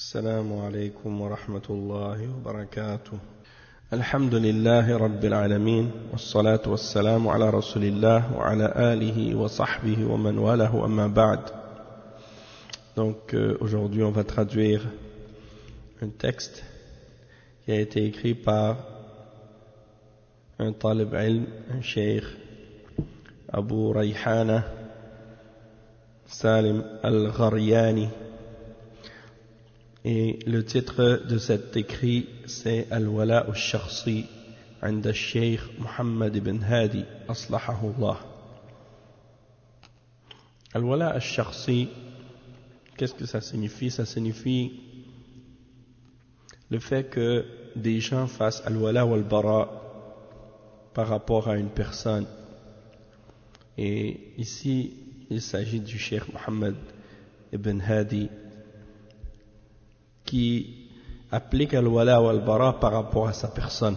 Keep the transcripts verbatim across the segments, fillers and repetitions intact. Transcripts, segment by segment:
السلام عليكم ورحمة الله وبركاته. الحمد لله رب العالمين والصلاة والسلام على رسول الله وعلى آله وصحبه ومن والاه أما بعد. Donc euh, aujourd'hui on va traduire un texte qui a été écrit par un talib ilm, un cheikh, Abu Rayhana Salim al-Gharyani. Et le titre de cet écrit, c'est Al-Wala al-Shakhsi عند الشيخ محمد بن هادي أصلحه الله. Al-Wala al-Shakhsi, qu'est-ce que ça signifie? Ça signifie le fait que des gens fassent Al-Wala wal-Bara par rapport à une personne. Et ici, il s'agit du Cheikh Mohammed ibn Hadi qui applique al-wala ou al-bara par rapport à sa personne,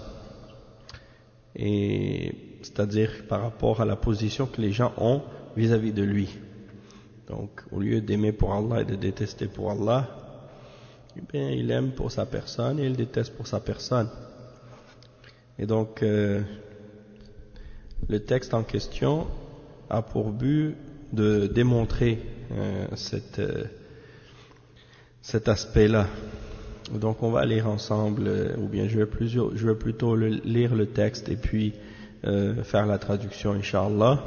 et c'est-à-dire par rapport à la position que les gens ont vis-à-vis de lui. Donc au lieu d'aimer pour Allah et de détester pour Allah, eh bien, il aime pour sa personne et il déteste pour sa personne. Et donc euh, le texte en question a pour but de démontrer euh, cette euh, cet aspect-là. Donc on va lire ensemble, euh, ou bien je vais, plusieurs, je vais plutôt le, lire le texte et puis euh, faire la traduction, Inch'Allah,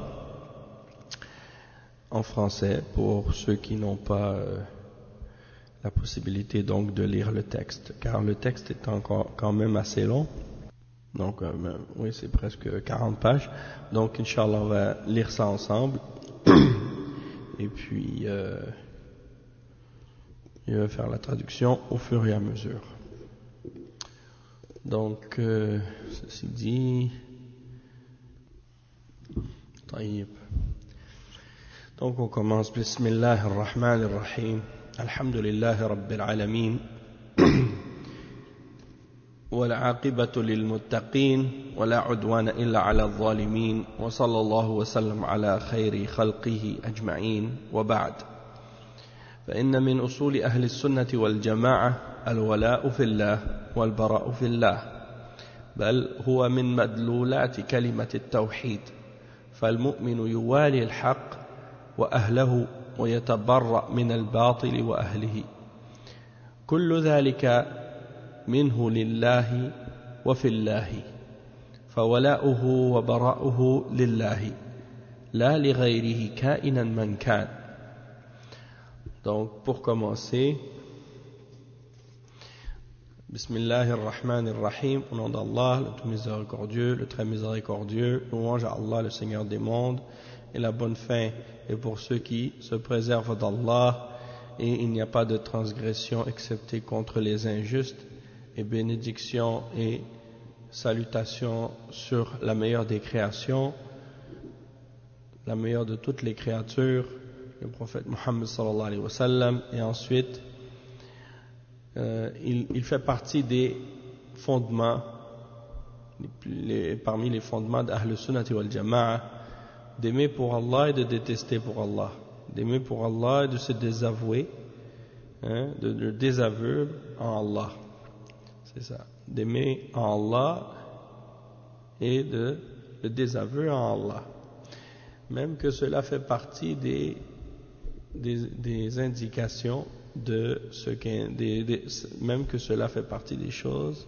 en français, pour ceux qui n'ont pas euh, la possibilité donc de lire le texte, car le texte est encore quand même assez long. Donc euh, ben, oui, c'est presque quarante pages. Donc Inch'Allah, on va lire ça ensemble. Et puis euh, je vais faire la traduction au fur et à mesure. Donc, euh, ceci dit, طيب. Donc on commence. Bismillah ar-Rahman ar-Rahim. Alhamdulillah Rabbil Alamin. والعاقبة للمتقين ولا عدوان إلا على الظالمين وصلى الله وسلم على خير خلقه أجمعين وبعد. فإن من أصول أهل السنة والجماعة الولاء في الله والبراء في الله، بل هو من مدلولات كلمة التوحيد، فالمؤمن يوالي الحق وأهله ويتبرأ من الباطل وأهله، كل ذلك منه لله وفي الله، فولاؤه وبراؤه لله لا لغيره كائنا من كان. Donc, pour commencer, Bismillahirrahmanirrahim, au nom d'Allah, le tout miséricordieux, le très miséricordieux, louange à Allah, le Seigneur des mondes, et la bonne fin est pour ceux qui se préservent d'Allah, et il n'y a pas de transgression excepté contre les injustes, et bénédiction et salutation sur la meilleure des créations, la meilleure de toutes les créatures, le prophète Mohammed sallallahu alayhi wa sallam. Et ensuite euh, il, il fait partie des fondements, les, parmi les fondements d'Ahl Sunnati wal Jama'a, d'aimer pour Allah et de détester pour Allah, d'aimer pour Allah et de se désavouer, hein, de, de désaveu en Allah, c'est ça, d'aimer en Allah et de le désaveu en Allah, même que cela fait partie des Des, des indications de ce qu'est, des, des, même que cela fait partie des choses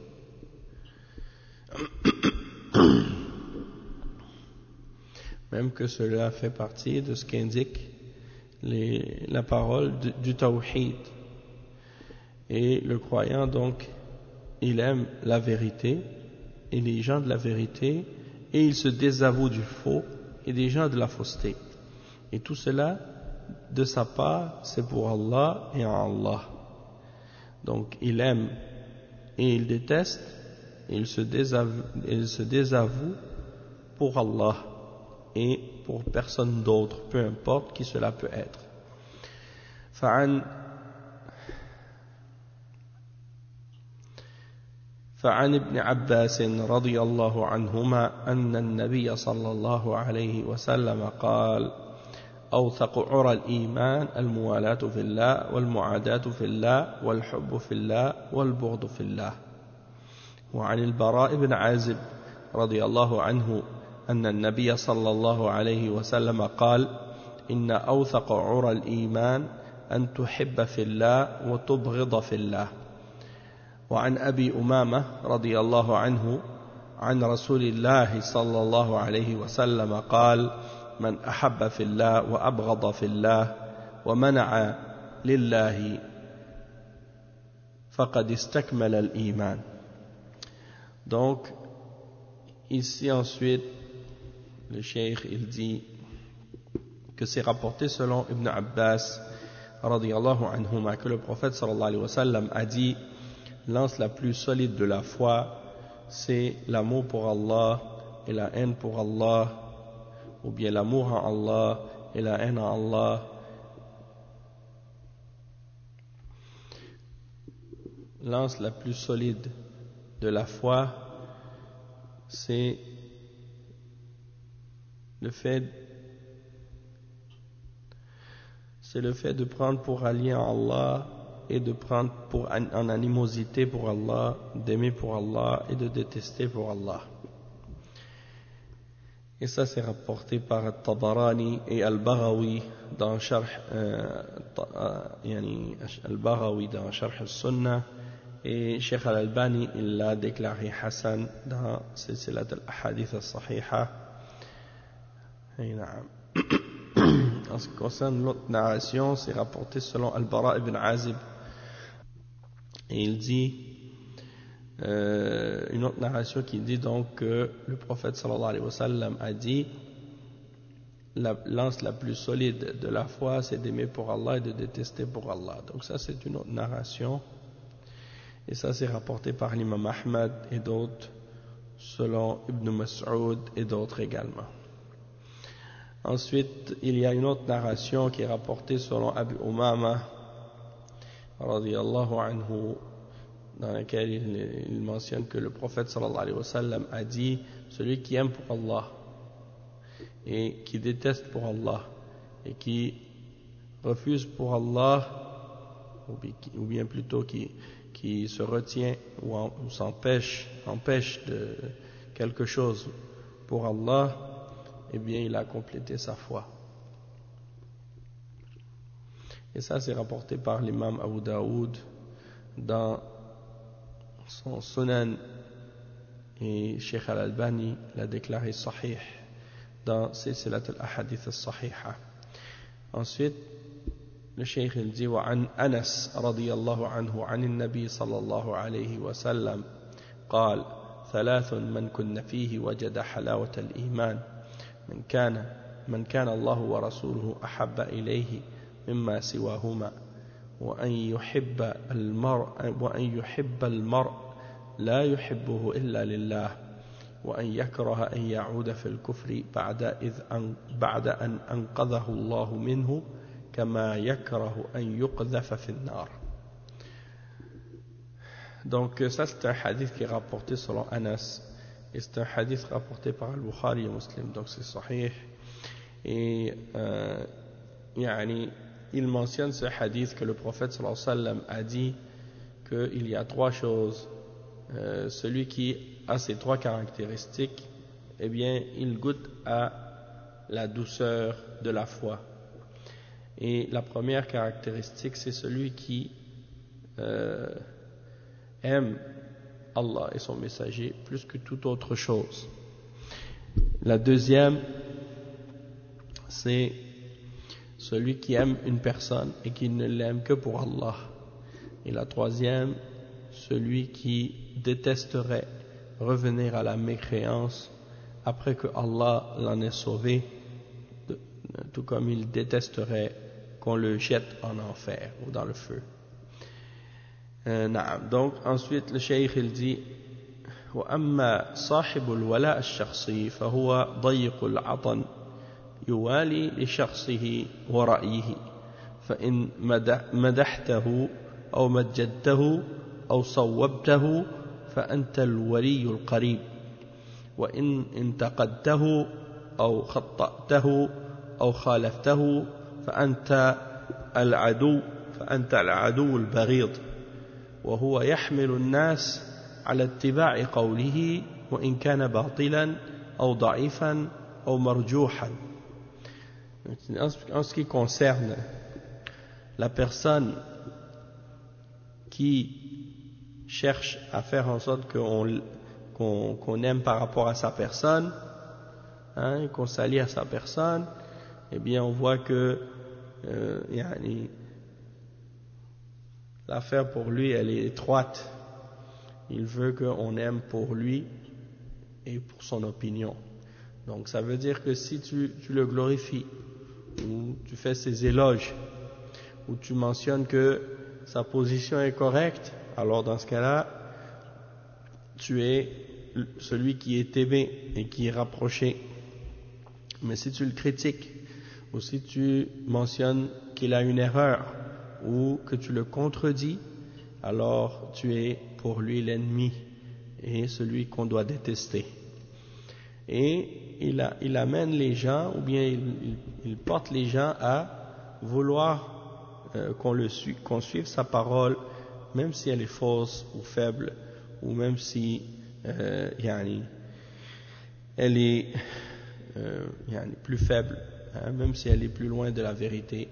même que cela fait partie de ce qu'indique les, la parole du, du tawhid. Et le croyant donc, il aime la vérité et les gens de la vérité, et il se désavoue du faux et des gens de la fausseté, et tout cela de sa part, c'est pour Allah et en Allah. Donc il aime et il déteste, et il se désavoue, il se désavoue pour Allah et pour personne d'autre, peu importe qui cela peut être. فعن فعن ابن عباس رضي الله عنهما أن النبي صلى الله عليه وسلم قال: أوثق عرى الإيمان الموالاة في الله والمعاداة في الله والحب في الله والبغض في الله. وعن البراء بن عازب رضي الله عنه أن النبي صلى الله عليه وسلم قال: إن أوثق عرى الإيمان أن تحب في الله وتبغض في الله. وعن أبي أمامة رضي الله عنه عن رسول الله صلى الله عليه وسلم قال: من أحب في الله وأبغض في الله ومنع لله فقد استكمل الإيمان. Donc, ici ensuite, le cheikh il dit que c'est rapporté selon Ibn Abbas radiyallahu anhuma que le prophète sallallahu alayhi wa sallam a dit: l'anse la plus solide de la foi, c'est l'amour pour Allah et la haine pour Allah, ou bien l'amour en Allah et la haine en Allah. L'anse la plus solide de la foi, c'est le fait c'est le fait de prendre pour allié en Allah et de prendre pour, en animosité pour Allah, d'aimer pour Allah et de détester pour Allah. Et ça c'est rapporté par Tabarani et Al-Baghawi dans Sharh euh, yani, Al-Baghawi dans Sharh al-Sunnah, et Sheikh Al-Albani il l'a déclaré Hassan dans Silsilat al-Ahadith al-Sahiha. En ce qui concerne l'autre narration, c'est rapporté selon Al-Bara ibn Azib, et il dit euh, une autre narration qui dit donc que le prophète sallallahu alayhi wa sallam a dit: la lance la plus solide de la foi, c'est d'aimer pour Allah et de détester pour Allah. Donc ça c'est une autre narration, et ça c'est rapporté par l'imam Ahmad et d'autres, selon Ibn Mas'ud et d'autres également. Ensuite, il y a une autre narration qui est rapportée selon Abu Umama radiyallahu anhu, dans laquelle il, il mentionne que le prophète sallallahu alayhi wa sallam a dit: celui qui aime pour Allah et qui déteste pour Allah et qui refuse pour Allah, ou bien plutôt qui, qui se retient ou, en, ou s'empêche empêche de quelque chose pour Allah, eh bien il a complété sa foi. Et ça c'est rapporté par l'imam Abu Daoud dans son Sunan, et Sheikh Al-Albani l'a déclaré Sahih dans Silsilat al-Ahadith al-Sahiha. Ensuite, le Cheikh il dit: وعن أنس رضي الله عنه عن النبي صلى الله عليه وسلم قال: ثلاث من كن فيه وجد حلاوة الإيمان من كان من كان الله ورسوله أحب إليه مما سواهما وأن يحب المرء وأن يحب المرء لا يحبه إلا لله وأن يكره أن يعود في الكفر بعد إذ أن بعد أن أنقذه الله منه كما يكره أن يقذف في النار. Donc ça c'est un hadith qui est rapporté selon Anas, et c'est un hadith rapporté par Al-Bukhari et Muslim, donc c'est sahih. Et euh, yani, il mentionne ce hadith que le prophète sallallahu alayhi wa sallam a dit qu'il y a trois choses. Euh, celui qui a ces trois caractéristiques, eh bien il goûte à la douceur de la foi. Et la première caractéristique, c'est celui qui euh, aime Allah et son messager plus que toute autre chose. La deuxième, c'est celui qui aime une personne et qui ne l'aime que pour Allah. Et la troisième, celui qui détesterait revenir à la mécréance après que Allah l'en ait sauvé, tout comme il détesterait qu'on le jette en enfer ou dans le feu. Euh, donc ensuite le cheikh il dit: وأما صاحب الولاء الشخصي فهو ضيق العطن يوالي لشخصه ورأيه فإن مدحته أو مجدته أو صوبته فأنت الولي القريب وإن انتقدته أو خطأته أو خالفته فأنت العدو فأنت العدو البغيض وهو يحمل الناس على اتباع قوله وإن كان باطلا أو ضعيفا أو مرجوحا. En ce qui concerne la personne qui cherche à faire en sorte qu'on qu'on, qu'on aime par rapport à sa personne, hein, qu'on s'allie à sa personne, eh bien on voit que euh, yani, l'affaire pour lui elle est étroite. Il veut qu'on aime pour lui et pour son opinion. Donc ça veut dire que si tu, tu le glorifies, ou tu fais ses éloges, ou tu mentionnes que sa position est correcte, alors dans ce cas-là, tu es celui qui est aimé et qui est rapproché. Mais si tu le critiques, ou si tu mentionnes qu'il a une erreur, ou que tu le contredis, alors tu es pour lui l'ennemi et celui qu'on doit détester. Et il, a, il amène les gens, ou bien il, il, il porte les gens à vouloir euh, qu'on, le suive, qu'on suive sa parole, même si elle est fausse ou faible, ou même si euh, yani, elle est euh, yani, plus faible, hein, même si elle est plus loin de la vérité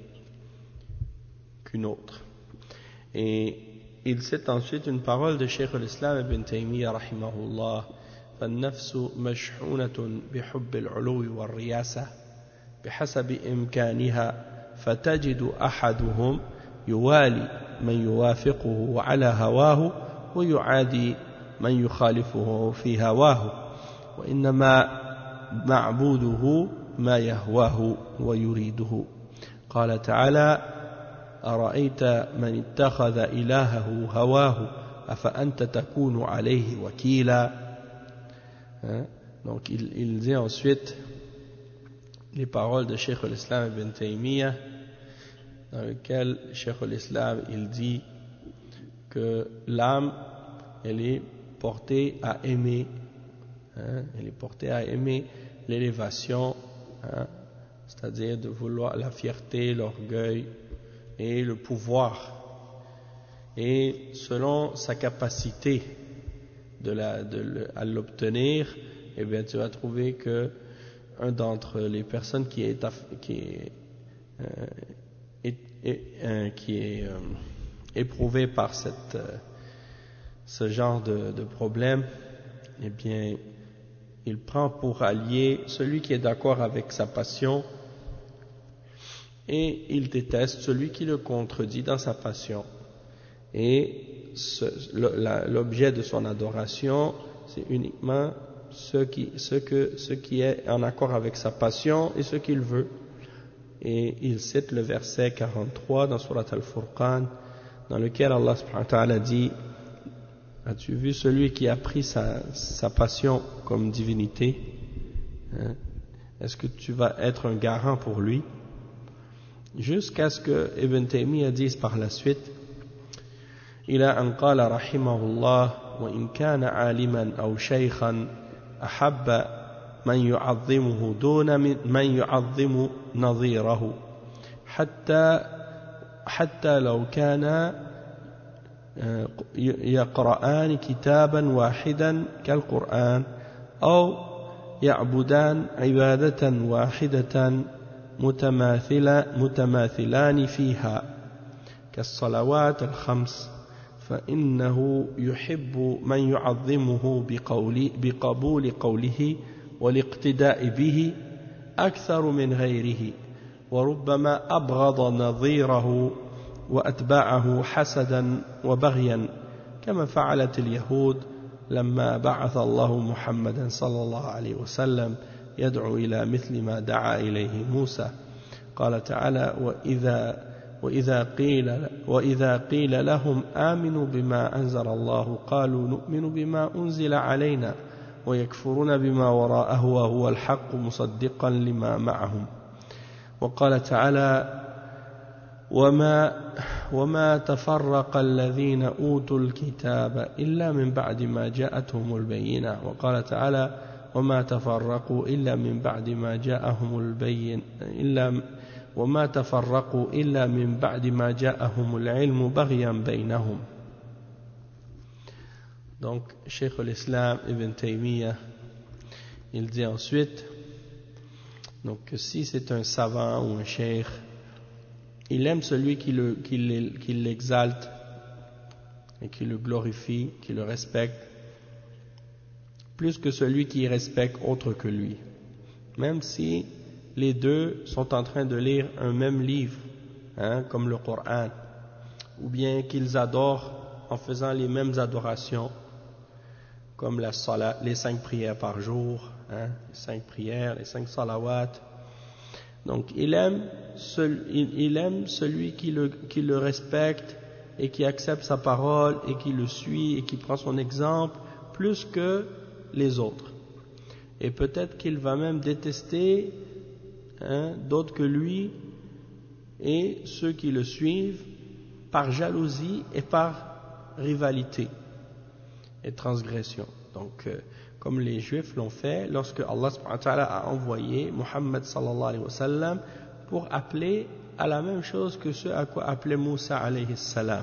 qu'une autre. Et il cite ensuite une parole de Cheikh al-Islam ibn Taymiyyah rahimahullah: فالنفس مشحونة بحب العلو والرياسة بحسب إمكانها فتجد أحدهم يوالي من يوافقه على هواه ويعادي من يخالفه في هواه وإنما معبوده ما يهواه ويريده. قال تعالى: أرأيت من اتخذ إلهه هواه أفأنت تكون عليه وكيلا. Hein? Donc il, il dit ensuite les paroles de Cheikh al-Islam ibn Taymiyyah, dans lesquelles Cheikh al-Islam il dit que l'âme elle est portée à aimer, hein? Elle est portée à aimer l'élévation, hein? C'est-à-dire de vouloir la fierté, l'orgueil et le pouvoir, et selon sa capacité de la, de, à l'obtenir, eh bien tu vas trouver que un d'entre les personnes qui est, qui est, euh, est, est, euh, qui est euh, éprouvé par cette, euh, ce genre de, de problème, eh bien il prend pour allié celui qui est d'accord avec sa passion et il déteste celui qui le contredit dans sa passion. Et ce, l'objet de son adoration, c'est uniquement ce qui, ce, que, ce qui est en accord avec sa passion et ce qu'il veut. Et il cite le verset quarante-trois dans Surat Al-Furqan, dans lequel Allah subhanahu wa ta'ala dit: as-tu vu celui qui a pris sa, sa passion comme divinité, hein? Est-ce que tu vas être un garant pour lui? Jusqu'à ce que Ibn Taymiyyah dise par la suite: إلى أن قال رحمه الله: وإن كان عالما أو شيخا أحب من يعظمه دون من يعظم نظيره حتى حتى لو كان يقرآن كتابا واحدا كالقرآن أو يعبدان عبادة واحدة متماثلان فيها كالصلوات الخمس فإنه يحب من يعظمه بقول بقبول قوله والاقتداء به أكثر من غيره وربما أبغض نظيره وأتباعه حسدا وبغيا كما فعلت اليهود لما بعث الله محمدا صلى الله عليه وسلم يدعو إلى مثل ما دعا إليه موسى. قال تعالى: وإذا وإذا قيل وإذا قيل لهم آمنوا بما أنزل الله قالوا نؤمن بما أنزل علينا ويكفرون بما وراءه وهو الحق مصدقا لما معهم. وقال تعالى: وما وما تفرق الذين أوتوا الكتاب إلا من بعد ما جاءتهم البينة. وقال تعالى: وما تفرقوا إلا من بعد ما جاءهم البين إلا وما تفرقوا إلا من بعد ما جاءهم العلم بغيا بينهم. Donc, Cheikh al-Islam Ibn Taymiyyah, il dit ensuite, donc si c'est un savant ou un cheikh, il aime celui qui, le, qui, le, qui l'exalte et qui le glorifie, qui le respecte, plus que celui qui respecte autre que lui. Même si les deux sont en train de lire un même livre, hein, comme le Coran, ou bien qu'ils adorent en faisant les mêmes adorations, comme la salat, les cinq prières par jour, hein, les cinq prières, les cinq salawats. Donc il aime, seul, il, il aime celui qui le, qui le respecte et qui accepte sa parole et qui le suit et qui prend son exemple plus que les autres. Et peut-être qu'il va même détester, hein, d'autres que lui et ceux qui le suivent par jalousie et par rivalité et transgression. Donc, euh, comme les Juifs l'ont fait lorsque Allah subhanahu wa ta'ala a envoyé Muhammad sallallahu alayhi wa sallam pour appeler à la même chose que ce à quoi appelait Moussa alayhi salam.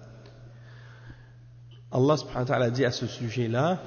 Allah subhanahu wa ta'ala dit à ce sujet-là,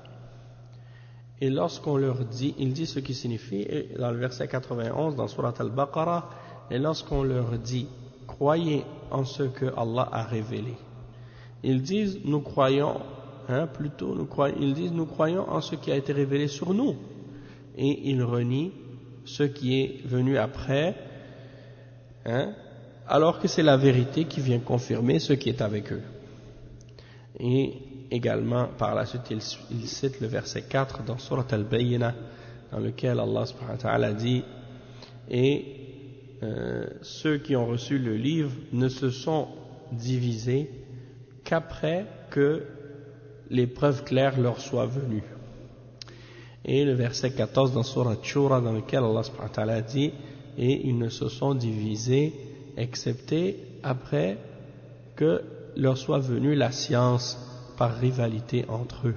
et lorsqu'on leur dit, il dit ce qui signifie, dans le verset quatre-vingt-onze, dans Surat al-Baqarah, et lorsqu'on leur dit, croyez en ce que Allah a révélé. Ils disent, nous croyons, hein, plutôt, nous croyons, ils disent, nous croyons en ce qui a été révélé sur nous. Et ils renient ce qui est venu après, hein, alors que c'est la vérité qui vient confirmer ce qui est avec eux. Et également, par la suite, il, il cite le verset quatre dans Surat al-Bayyinah, dans lequel Allah subhanahu wa ta'ala dit, et euh, ceux qui ont reçu le livre ne se sont divisés qu'après que les preuves claires leur soient venues. Et le verset quatorze dans Surat Shura, dans lequel Allah subhanahu wa ta'ala dit, et ils ne se sont divisés excepté après que leur soit venue la science par rivalité entre eux.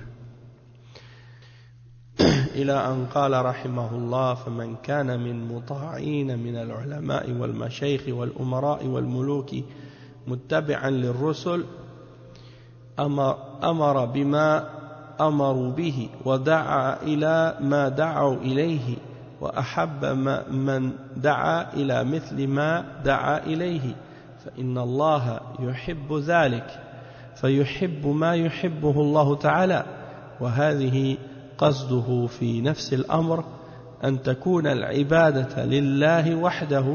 إلى أن قال رحمه الله فمن كان من مطاعين من العلماء والمشايخ والأمراء والملوك متبعا للرسل أمر, أمر بما أمروا به ودعا إلى ما دعوا إليه وأحب من دعا إلى مثل ما دعا إليه فإن الله يحب ذلك فيحب ما يحبه الله تعالى وهذه قصده في نفس الأمر أن تكون العبادة لله وحده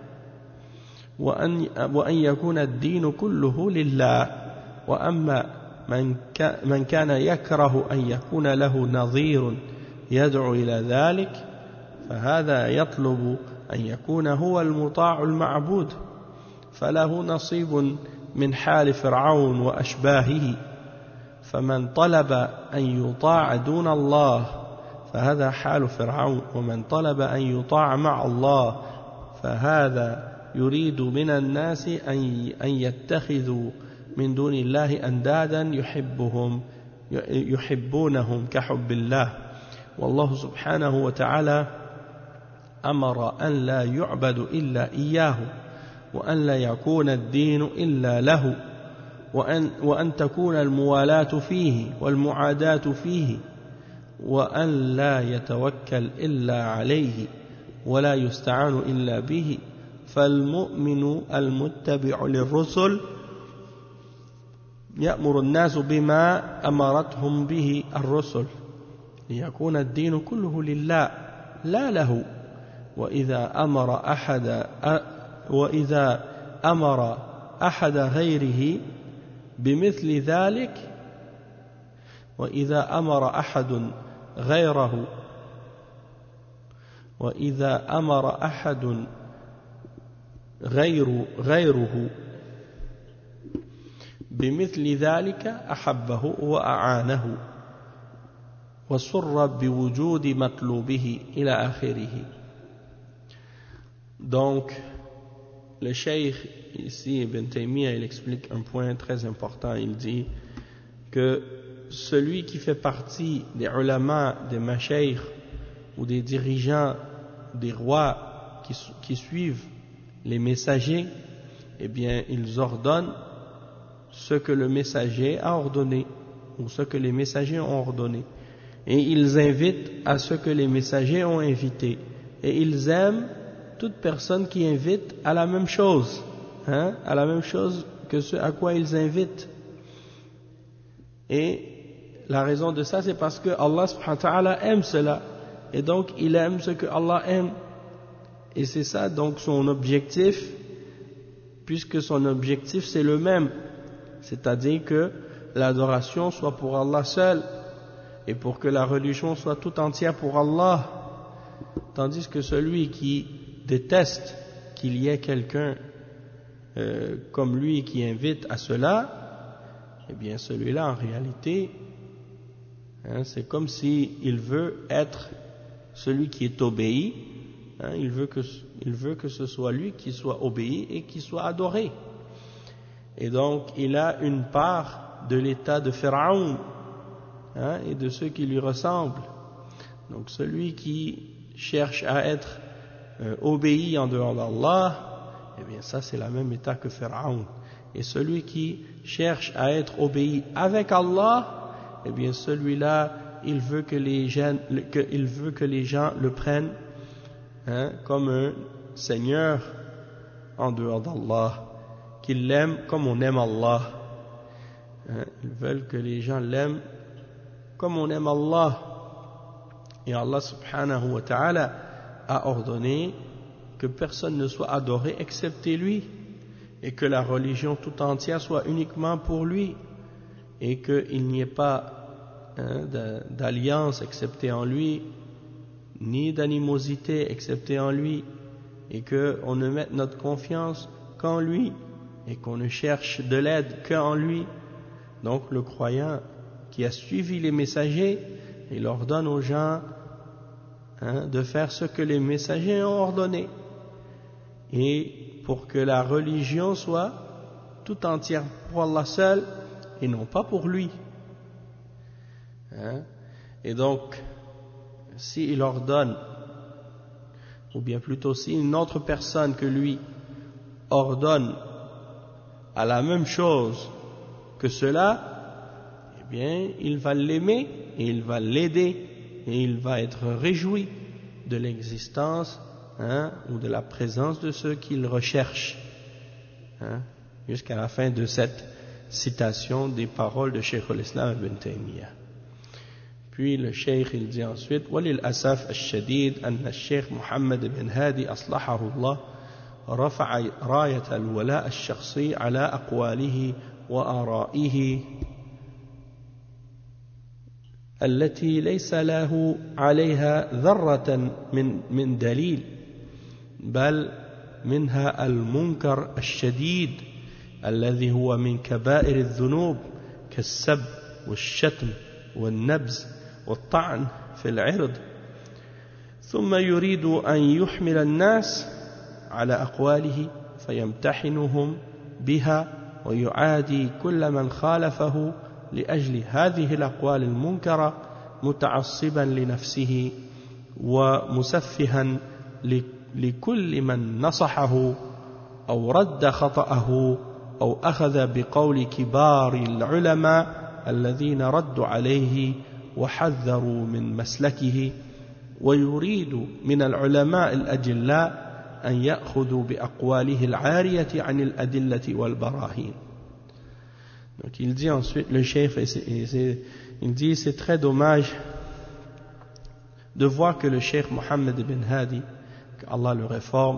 وأن, وأن يكون الدين كله لله وأما من, من كان يكره أن يكون له نظير يدعو إلى ذلك فهذا يطلب أن يكون هو المطاع المعبود فله نصيب من حال فرعون وأشباهه فمن طلب أن يطاع دون الله فهذا حال فرعون ومن طلب أن يطاع مع الله فهذا يريد من الناس أن يتخذوا من دون الله أندادا يحبهم يحبونهم كحب الله والله سبحانه وتعالى أمر أن لا يعبد إلا إياه وأن لا يكون الدين إلا له وأن, وأن تكون الموالاة فيه والمعاداة فيه وأن لا يتوكل إلا عليه ولا يستعان إلا به فالمؤمن المتبع للرسل يأمر الناس بما أمرتهم به الرسل ليكون الدين كله لله لا له وإذا أمر أحد وإذا أمر أحد غيره بمثل ذلك وإذا أمر أحد غيره وإذا أمر أحد غير غيره بمثل ذلك أحبه وأعانه وسر بوجود مطلوبه إلى آخره. Donc le cheikh ici Ibn Taymiyyah il explique un point très important. Il dit que celui qui fait partie des ulama, des mashayikh ou des dirigeants, des rois qui, qui suivent les messagers, eh bien ils ordonnent ce que le messager a ordonné ou ce que les messagers ont ordonné, et ils invitent à ce que les messagers ont invité, et ils aiment toute personne qui invite à la même chose, hein, à la même chose que ce à quoi ils invitent. Et la raison de ça, c'est parce que Allah subhanahu wa ta'ala aime cela, et donc il aime ce que Allah aime, et c'est ça donc son objectif, puisque son objectif c'est le même, c'est-à-dire que l'adoration soit pour Allah seul, et pour que la religion soit tout entière pour Allah. Tandis que celui qui déteste qu'il y ait quelqu'un euh, comme lui qui invite à cela, eh bien celui-là en réalité, hein, c'est comme s'il veut être celui qui est obéi, hein, il veut que, il veut que ce soit lui qui soit obéi et qui soit adoré. Et donc il a une part de l'état de Pharaon, hein, et de ceux qui lui ressemblent. Donc celui qui cherche à être euh, obéi en dehors d'Allah, eh bien ça c'est le même état que Pharaon. Et celui qui cherche à être obéi avec Allah, eh bien celui-là, il veut que les gens, que, il veut que les gens le prennent, hein, comme un Seigneur en dehors d'Allah, qu'il l'aime comme on aime Allah. Hein, ils veulent que les gens l'aiment comme on aime Allah. Et Allah subhanahu wa ta'ala a ordonné que personne ne soit adoré excepté lui, et que la religion tout entière soit uniquement pour lui, et qu'il n'y ait pas, hein, d'alliance excepté en lui, ni d'animosité excepté en lui, et qu'on ne mette notre confiance qu'en lui, et qu'on ne cherche de l'aide qu'en lui. Donc le croyant qui a suivi les messagers, il ordonne aux gens, hein, de faire ce que les messagers ont ordonné, et pour que la religion soit tout entière pour Allah seul et non pas pour lui, hein. Et donc s'il ordonne, ou bien plutôt si une autre personne que lui ordonne à la même chose que cela, eh bien il va l'aimer et il va l'aider, et il va être réjoui de l'existence, hein, ou de la présence de ceux qu'il recherche, hein, jusqu'à la fin de cette citation des paroles de Cheikh al-Islam ibn Taymiyyah. Puis le Cheikh il dit ensuite: وَلِلْأَسَفِ الشَّدِيدِ أَنَّ الشيخ محمد بن هادي أصلحه الله رفع راية الولاء الشخصي على أقواله وآرائه التي ليس له عليها ذرة من من دليل، بل منها المنكر الشديد الذي هو من كبائر الذنوب كالسب والشتم والنبز والطعن في العرض، ثم يريد أن يحمل الناس على أقواله فيمتحنهم بها ويعادي كل من خالفه لأجل هذه الأقوال المنكرة متعصبا لنفسه ومسفها لكل من نصحه أو رد خطأه أو أخذ بقول كبار العلماء الذين ردوا عليه وحذروا من مسلكه، ويريد من العلماء الأجلاء أن يأخذوا بأقواله العارية عن الأدلة والبراهين. Donc il dit ensuite, le chef, il dit c'est très dommage de voir que le cheikh Mohammed ibn Hadi, que Allah le réforme,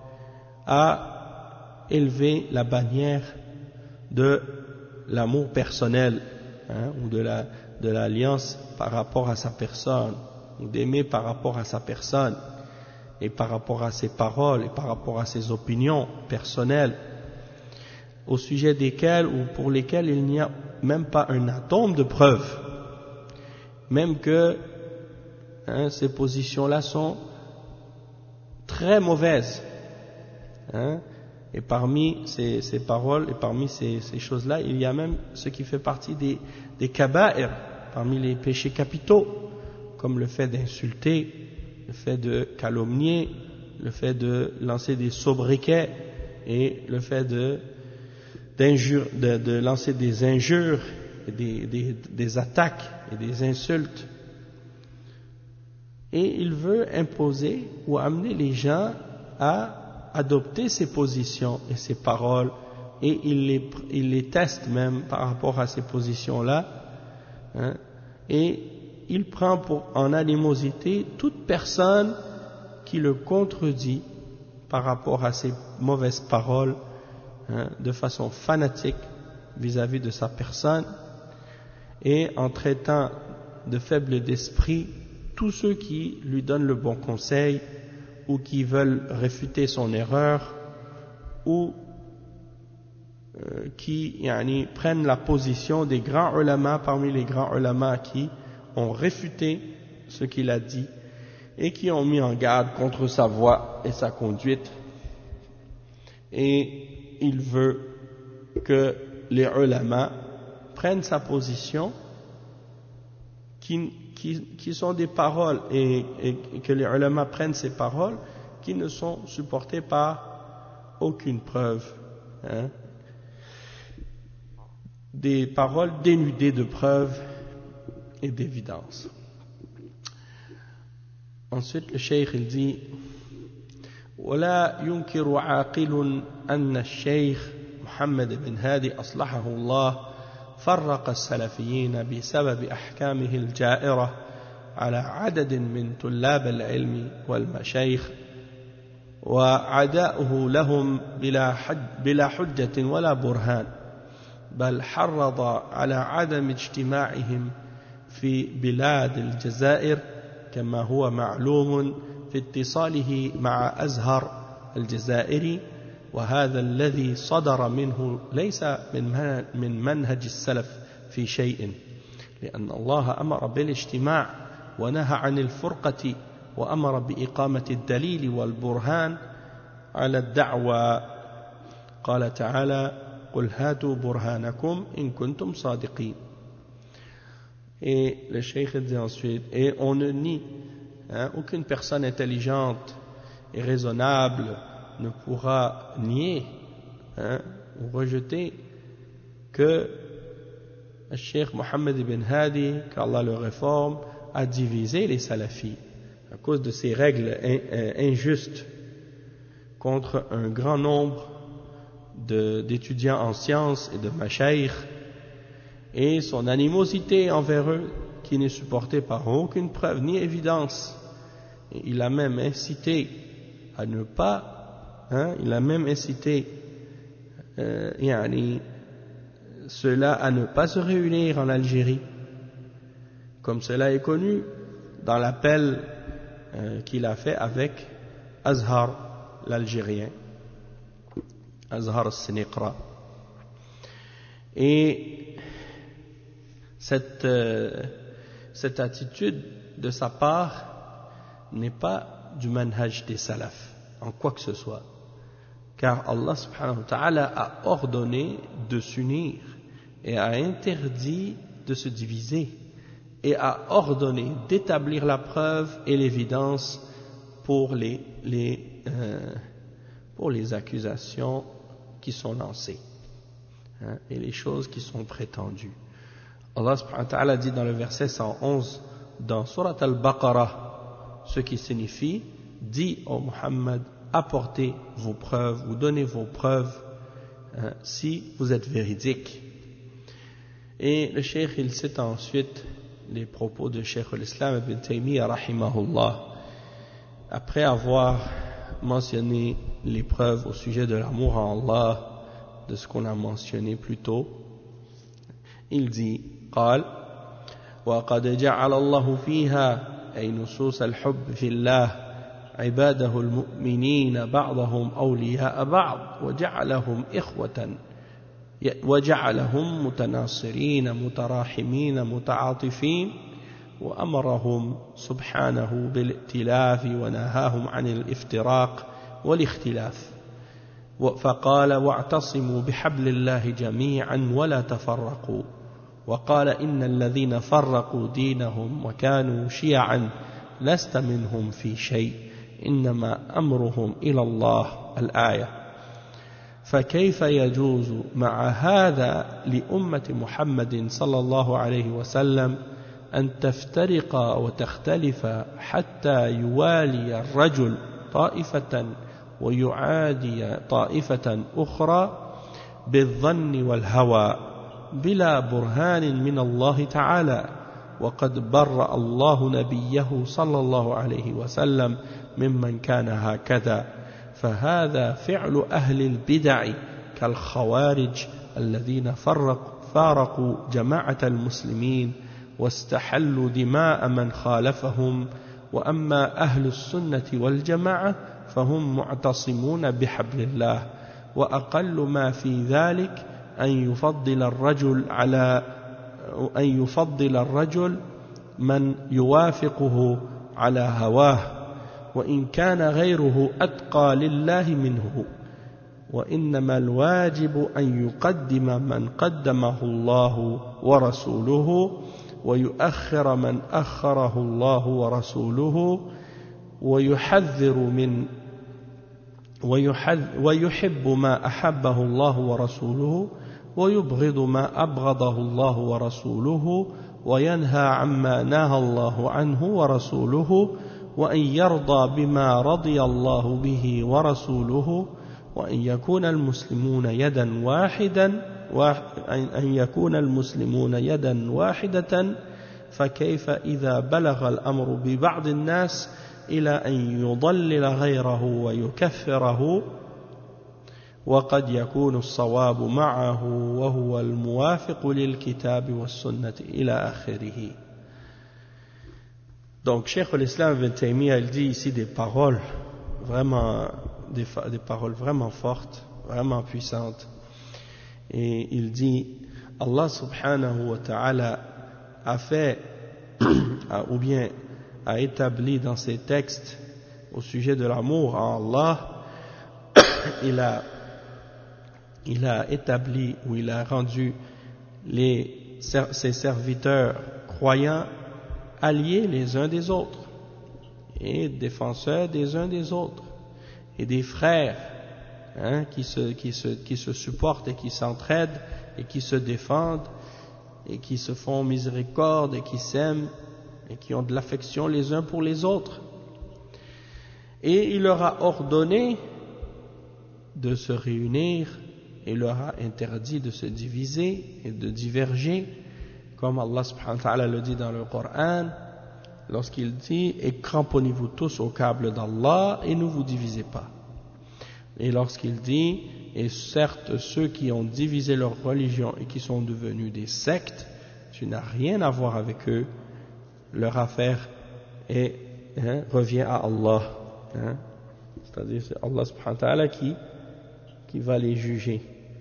a élevé la bannière de l'amour personnel, hein, ou de la, de l'alliance par rapport à sa personne, ou d'aimer par rapport à sa personne, et par rapport à ses paroles, et par rapport à ses opinions personnelles, au sujet desquels ou pour lesquels il n'y a même pas un atome de preuve, même que, hein, ces positions-là sont très mauvaises, hein, Et parmi ces, ces paroles et parmi ces, ces choses-là, il y a même ce qui fait partie des, des kaba'ir, parmi les péchés capitaux, comme le fait d'insulter, le fait de calomnier, le fait de lancer des sobriquets et le fait de, d'injure, de, de lancer des injures, et des, des, des attaques et des insultes. Et il veut imposer ou amener les gens à adopter ces positions et ces paroles, et il les, il les teste même par rapport à ces positions-là, hein, et il prend pour, en animosité toute personne qui le contredit par rapport à ces mauvaises paroles, hein, de façon fanatique vis-à-vis de sa personne, et en traitant de faibles d'esprit tous ceux qui lui donnent le bon conseil ou qui veulent réfuter son erreur ou euh, qui yani, prennent la position des grands ulama parmi les grands ulama qui ont réfuté ce qu'il a dit et qui ont mis en garde contre sa voix et sa conduite. Et il veut que les ulama prennent sa position qui Qui, qui sont des paroles et, et, et que les ulama prennent ces paroles qui ne sont supportées par aucune preuve, hein? Des paroles dénudées de preuves et d'évidence. Ensuite le cheikh il dit ولا ينكر عاقل أن الشيخ محمد بن هادي أصلحه الله فرق السلفيين بسبب أحكامه الجائرة على عدد من طلاب العلم والمشايخ وعداؤه لهم بلا, حج بلا حجة ولا برهان، بل حرض على عدم اجتماعهم في بلاد الجزائر كما هو معلوم في اتصاله مع أزهر الجزائري، وهذا الذي صدر منه ليس من منهج السلف في شيء، لأن الله أمر بالاجتماع ونهى عن الفرقة وأمر بإقامة الدليل والبرهان على الدعوى. قال تعالى قل هاتوا برهانكم إن كنتم صادقين. Et le cheikh dit ensuite, et on ne nie, hein, aucune personne intelligente et raisonnable ne pourra nier, hein, ou rejeter que le cheikh Mohammed ibn Hadi, qu'Allah le réforme, a divisé les salafis à cause de ces règles injustes contre un grand nombre d'étudiants en sciences et de mashaykh, et son animosité envers eux qui n'est supportée par aucune preuve ni évidence. Et il a même incité à ne pas, hein, il a même incité euh, yani, ceux-là à ne pas se réunir en Algérie, comme cela est connu dans l'appel euh, qu'il a fait avec Azhar l'Algérien, Azhar al-Siniqra. Et cette, euh, cette attitude de sa part n'est pas du manhaj des salafs, en quoi que ce soit. Car Allah subhanahu wa ta'ala a ordonné de s'unir et a interdit de se diviser et a ordonné d'établir la preuve et l'évidence pour les, les, euh, pour les accusations qui sont lancées, hein, et les choses qui sont prétendues. Allah subhanahu wa ta'ala dit dans le verset cent onze dans Surat al-Baqarah, ce qui signifie, dis ô Muhammad, apportez vos preuves, ou donnez vos preuves, hein, si vous êtes véridique. Et le cheikh il cite ensuite les propos de Cheikh al-Islam ibn Taymiyyah rahimahullah, après avoir mentionné les preuves au sujet de l'amour à Allah, de ce qu'on a mentionné plus tôt. Il dit قال وقد جعل الله فيها أي نصوص الحب في الله عباده المؤمنين بعضهم أولياء بعض وجعلهم إخوة وجعلهم متناصرين متراحمين متعاطفين وأمرهم سبحانه بالائتلاف ونهاهم عن الافتراق والاختلاف. فقال واعتصموا بحبل الله جميعا ولا تفرقوا وقال إن الذين فرقوا دينهم وكانوا شيعا لست منهم في شيء إنما أمرهم إلى الله الآية. فكيف يجوز مع هذا لأمة محمد صلى الله عليه وسلم أن تفترق وتختلف حتى يوالي الرجل طائفة ويعادي طائفة أخرى بالظن والهوى بلا برهان من الله تعالى، وقد برأ الله نبيه صلى الله عليه وسلم ممن كان هكذا. فهذا فعل أهل البدع كالخوارج الذين فرق فارقوا جماعة المسلمين واستحلوا دماء من خالفهم. وأما أهل السنة والجماعة فهم معتصمون بحبل الله، وأقل ما في ذلك أن يفضل الرجل على أن يفضل الرجل من يوافقه على هواه وإن كان غيره أتقى لله منه، وإنما الواجب أن يقدم من قدمه الله ورسوله ويؤخر من أخره الله ورسوله، ويحذر من ويحب ما أحبه الله ورسوله ويبغض ما أبغضه الله ورسوله، وينهى عما نهى الله عنه ورسوله، وأن يرضى بما رضي الله به ورسوله، وأن يكون المسلمون يدا واحدا أن يكون المسلمون يدا واحدة. فكيف إذا بلغ الأمر ببعض الناس إلى أن يضلل غيره ويكفره، وقد يكون الصواب معه وهو الموافق للكتاب والسنة إلى آخره. Donc, Cheikh al-Islam Ibn Taymiyyah, il dit ici des paroles vraiment, des, des paroles vraiment fortes, vraiment puissantes. Et il dit, Allah subhanahu wa ta'ala a fait, ou bien a établi dans ses textes au sujet de l'amour en Allah, il a, il a établi ou il a rendu les, ses serviteurs croyants alliés les uns des autres et défenseurs des uns des autres et des frères, hein, qui, se, qui, se, qui se supportent et qui s'entraident et qui se défendent et qui se font miséricorde et qui s'aiment et qui ont de l'affection les uns pour les autres. Et il leur a ordonné de se réunir et leur a interdit de se diviser et de diverger, comme Allah subhanahu wa ta'ala le dit dans le Coran, lorsqu'il dit « Et cramponnez-vous tous au câble d'Allah et ne vous divisez pas ». Et lorsqu'il dit « Et certes, ceux qui ont divisé leur religion et qui sont devenus des sectes, tu n'as rien à voir avec eux, leur affaire est, hein, revient à Allah. Hein. C'est-à-dire c'est Allah subhanahu wa ta'ala qui, qui va les juger. »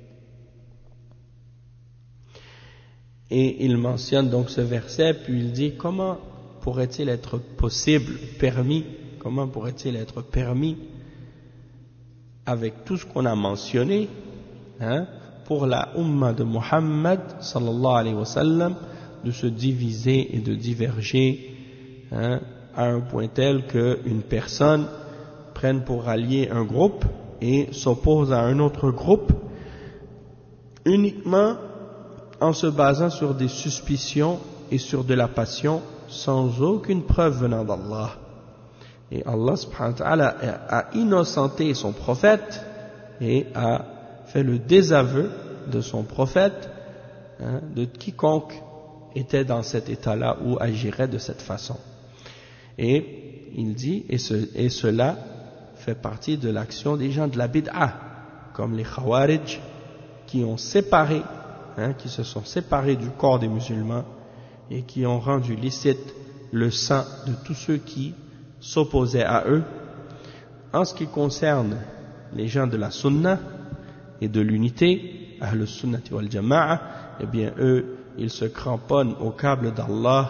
Et il mentionne donc ce verset, puis il dit comment pourrait-il être possible, permis, comment pourrait-il être permis avec tout ce qu'on a mentionné, hein, pour la Ummah de Muhammad sallallahu alayhi wa sallam de se diviser et de diverger, hein, à un point tel qu'une personne prenne pour allié un groupe et s'oppose à un autre groupe uniquement en se basant sur des suspicions et sur de la passion sans aucune preuve venant d'Allah. Et Allah subhanahu wa ta'ala a innocenté son prophète et a fait le désaveu de son prophète, hein, de quiconque était dans cet état-là ou agirait de cette façon. Et il dit, et, ce, et cela fait partie de l'action des gens de la bid'a, comme les Khawarij, qui ont séparé, hein, qui se sont séparés du corps des musulmans et qui ont rendu licite le sang de tous ceux qui s'opposaient à eux. En ce qui concerne les gens de la sunna et de l'unité, ahl sunnati wal jama'a, eh bien eux, ils se cramponnent au câble d'Allah.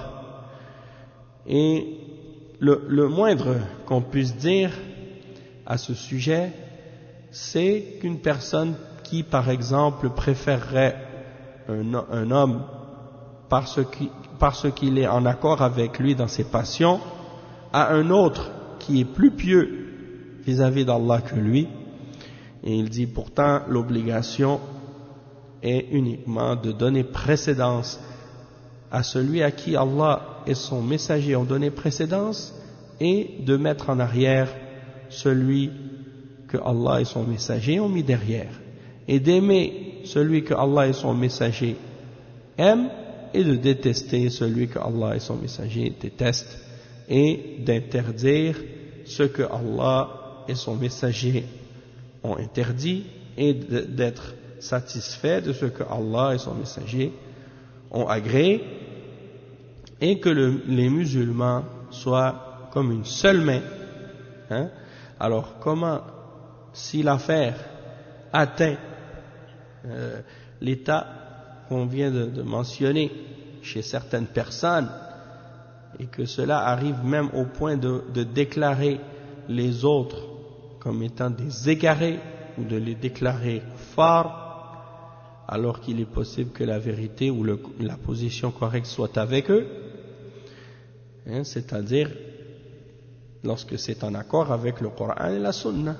Et le, le moindre qu'on puisse dire à ce sujet, c'est qu'une personne qui, par exemple, préférerait un, un homme parce qu'il, parce qu'il est en accord avec lui dans ses passions, à un autre qui est plus pieux vis-à-vis d'Allah que lui. Et il dit pourtant l'obligation est uniquement de donner précédence à celui à qui Allah et son messager ont donné précédence et de mettre en arrière celui que Allah et son messager ont mis derrière, et d'aimer celui que Allah et son messager aiment et de détester celui que Allah et son messager détestent, et d'interdire ce que Allah et son messager ont interdit et d'être satisfait de ce que Allah et son messager ont agréé, et que le, les musulmans soient comme une seule main. Hein? Alors comment, si l'affaire atteint euh, l'état qu'on vient de, de mentionner chez certaines personnes, et que cela arrive même au point de, de déclarer les autres comme étant des égarés ou de les déclarer forts, alors qu'il est possible que la vérité ou le, la position correcte soit avec eux, hein, c'est-à-dire lorsque c'est en accord avec le Coran et la Sunna.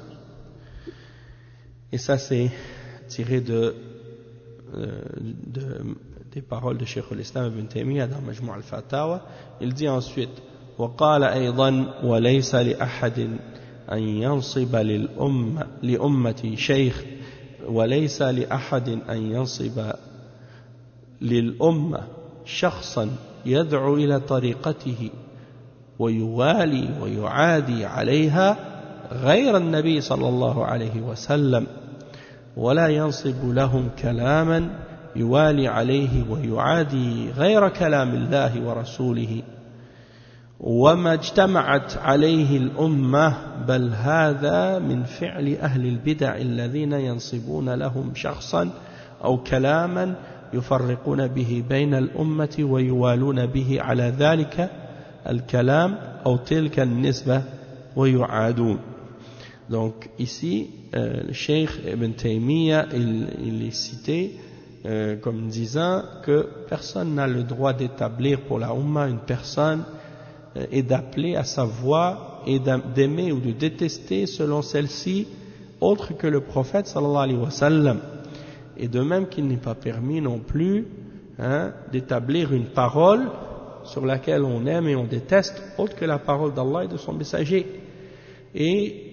Et ça c'est tiré de, euh, de des paroles de Cheikh al-Islam Ibn Taymiyyah dans Majmu' al-Fatawa. Il dit ensuite: وقال أيضا وليس لأحد أن ينصب للأمة لأمة شيخ وليس لأحد أن ينصب للأمة شخصا يدعو إلى طريقته ويوالي ويعادي عليها غير النبي صلى الله عليه وسلم ولا ينصب لهم كلاما يوالي عليه ويعادي غير كلام الله ورسوله وما اجتمعت عليه الأمة بل هذا من فعل أهل البدع الذين ينصبون لهم شخصا أو كلاما يفرقون به بين الأمة ويوالون به على ذلك الكلام أو تلك النسبة ويعادون. Donc ici, euh, le Cheikh Ibn Taymiyyah, il, il est cité euh, comme disant que personne n'a le droit d'établir pour la Ummah une personne euh, et d'appeler à sa voix et d'aimer ou de détester selon celle-ci autre que le prophète sallallahu alayhi wa sallam. Et de même qu'il n'est pas permis non plus hein, d'établir une parole sur laquelle on aime et on déteste autre que la parole d'Allah et de son messager, et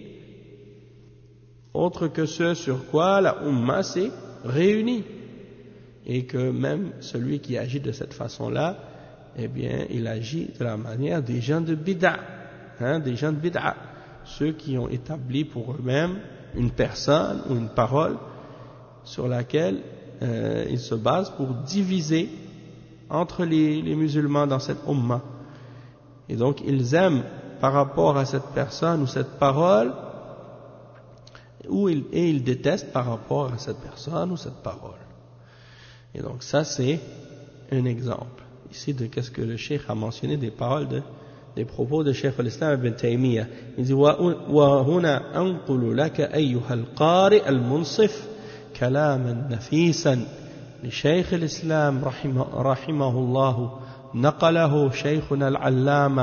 autre que ce sur quoi la Ummah s'est réunie, et que même celui qui agit de cette façon-là, eh bien, il agit de la manière des gens de bid'a, hein, des gens de bid'a, ceux qui ont établi pour eux-mêmes une personne ou une parole sur laquelle euh, ils se basent pour diviser entre les, les musulmans dans cette Ummah. Et donc, ils aiment par rapport à cette personne ou cette parole, ou ils, et ils détestent par rapport à cette personne ou cette parole. Et donc ça c'est un exemple ici de qu'est-ce que le Cheikh a mentionné des paroles de, des propos de Cheikh al-Islam Ibn Taymiyyah. Il dit: وهنا أنقل لك أيها القارئ المنصف كلاما نفيسا لشيخ الإسلام رحمه, رحمه الله نقله شيخنا العلامة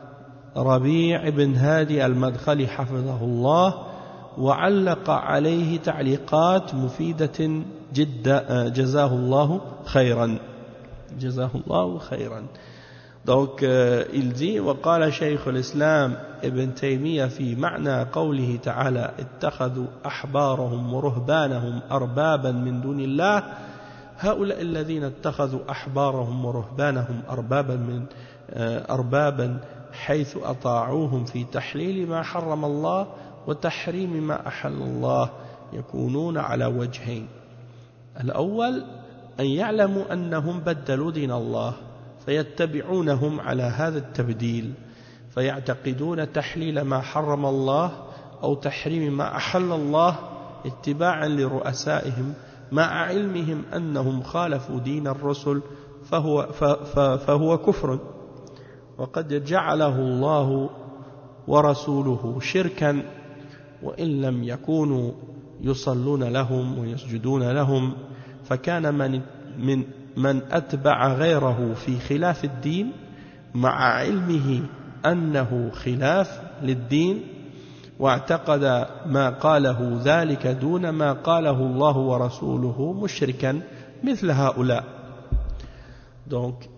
ربيع بن هادي المدخلي حفظه الله وعلق عليه تعليقات مفيدة جدا جزاه الله خيرا جزاه الله خيرا. Donc euh, il dit: وقال شيخ الإسلام ابن تيمية في معنى قوله تعالى اتخذوا أحبارهم ورهبانهم أربابا من دون الله هؤلاء الذين اتخذوا أحبارهم ورهبانهم أربابا من أربابا حيث أطاعوهم في تحليل ما حرم الله وتحريم ما أحل الله يكونون على وجهين. الأول أن يعلموا أنهم بدلوا دين الله فيتبعونهم على هذا التبديل فيعتقدون تحليل ما حرم الله أو تحريم ما أحل الله اتباعا لرؤسائهم مع علمهم أنهم خالفوا دين الرسل فهو, فهو كفر وقد جعله الله ورسوله شركا وإن لم يكونوا يصلون لهم ويسجدون لهم فكان من من من أتبع غيره في خلاف الدين مع علمه أنه خلاف للدين واعتقد ما قاله ذلك دون ما قاله الله ورسوله مشركا مثل هؤلاء. Donc,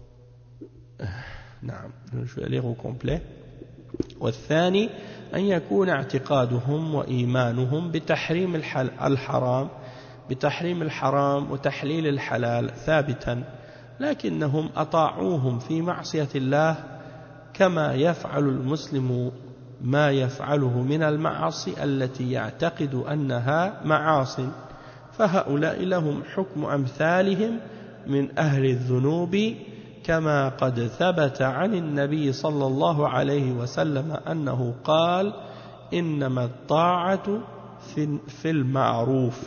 نعم, je vais lire au complet. والثاني أن يكون اعتقادهم وإيمانهم بتحريم الحرام بتحريم الحرام وتحليل الحلال ثابتا لكنهم أطاعوهم في معصية الله كما يفعل المسلم ما يفعله من المعاصي التي يعتقد أنها معاصي فهؤلاء لهم حكم أمثالهم من أهل الذنوب كما قد ثبت عن النبي صلى الله عليه وسلم أنه قال إنما الطاعة في المعروف.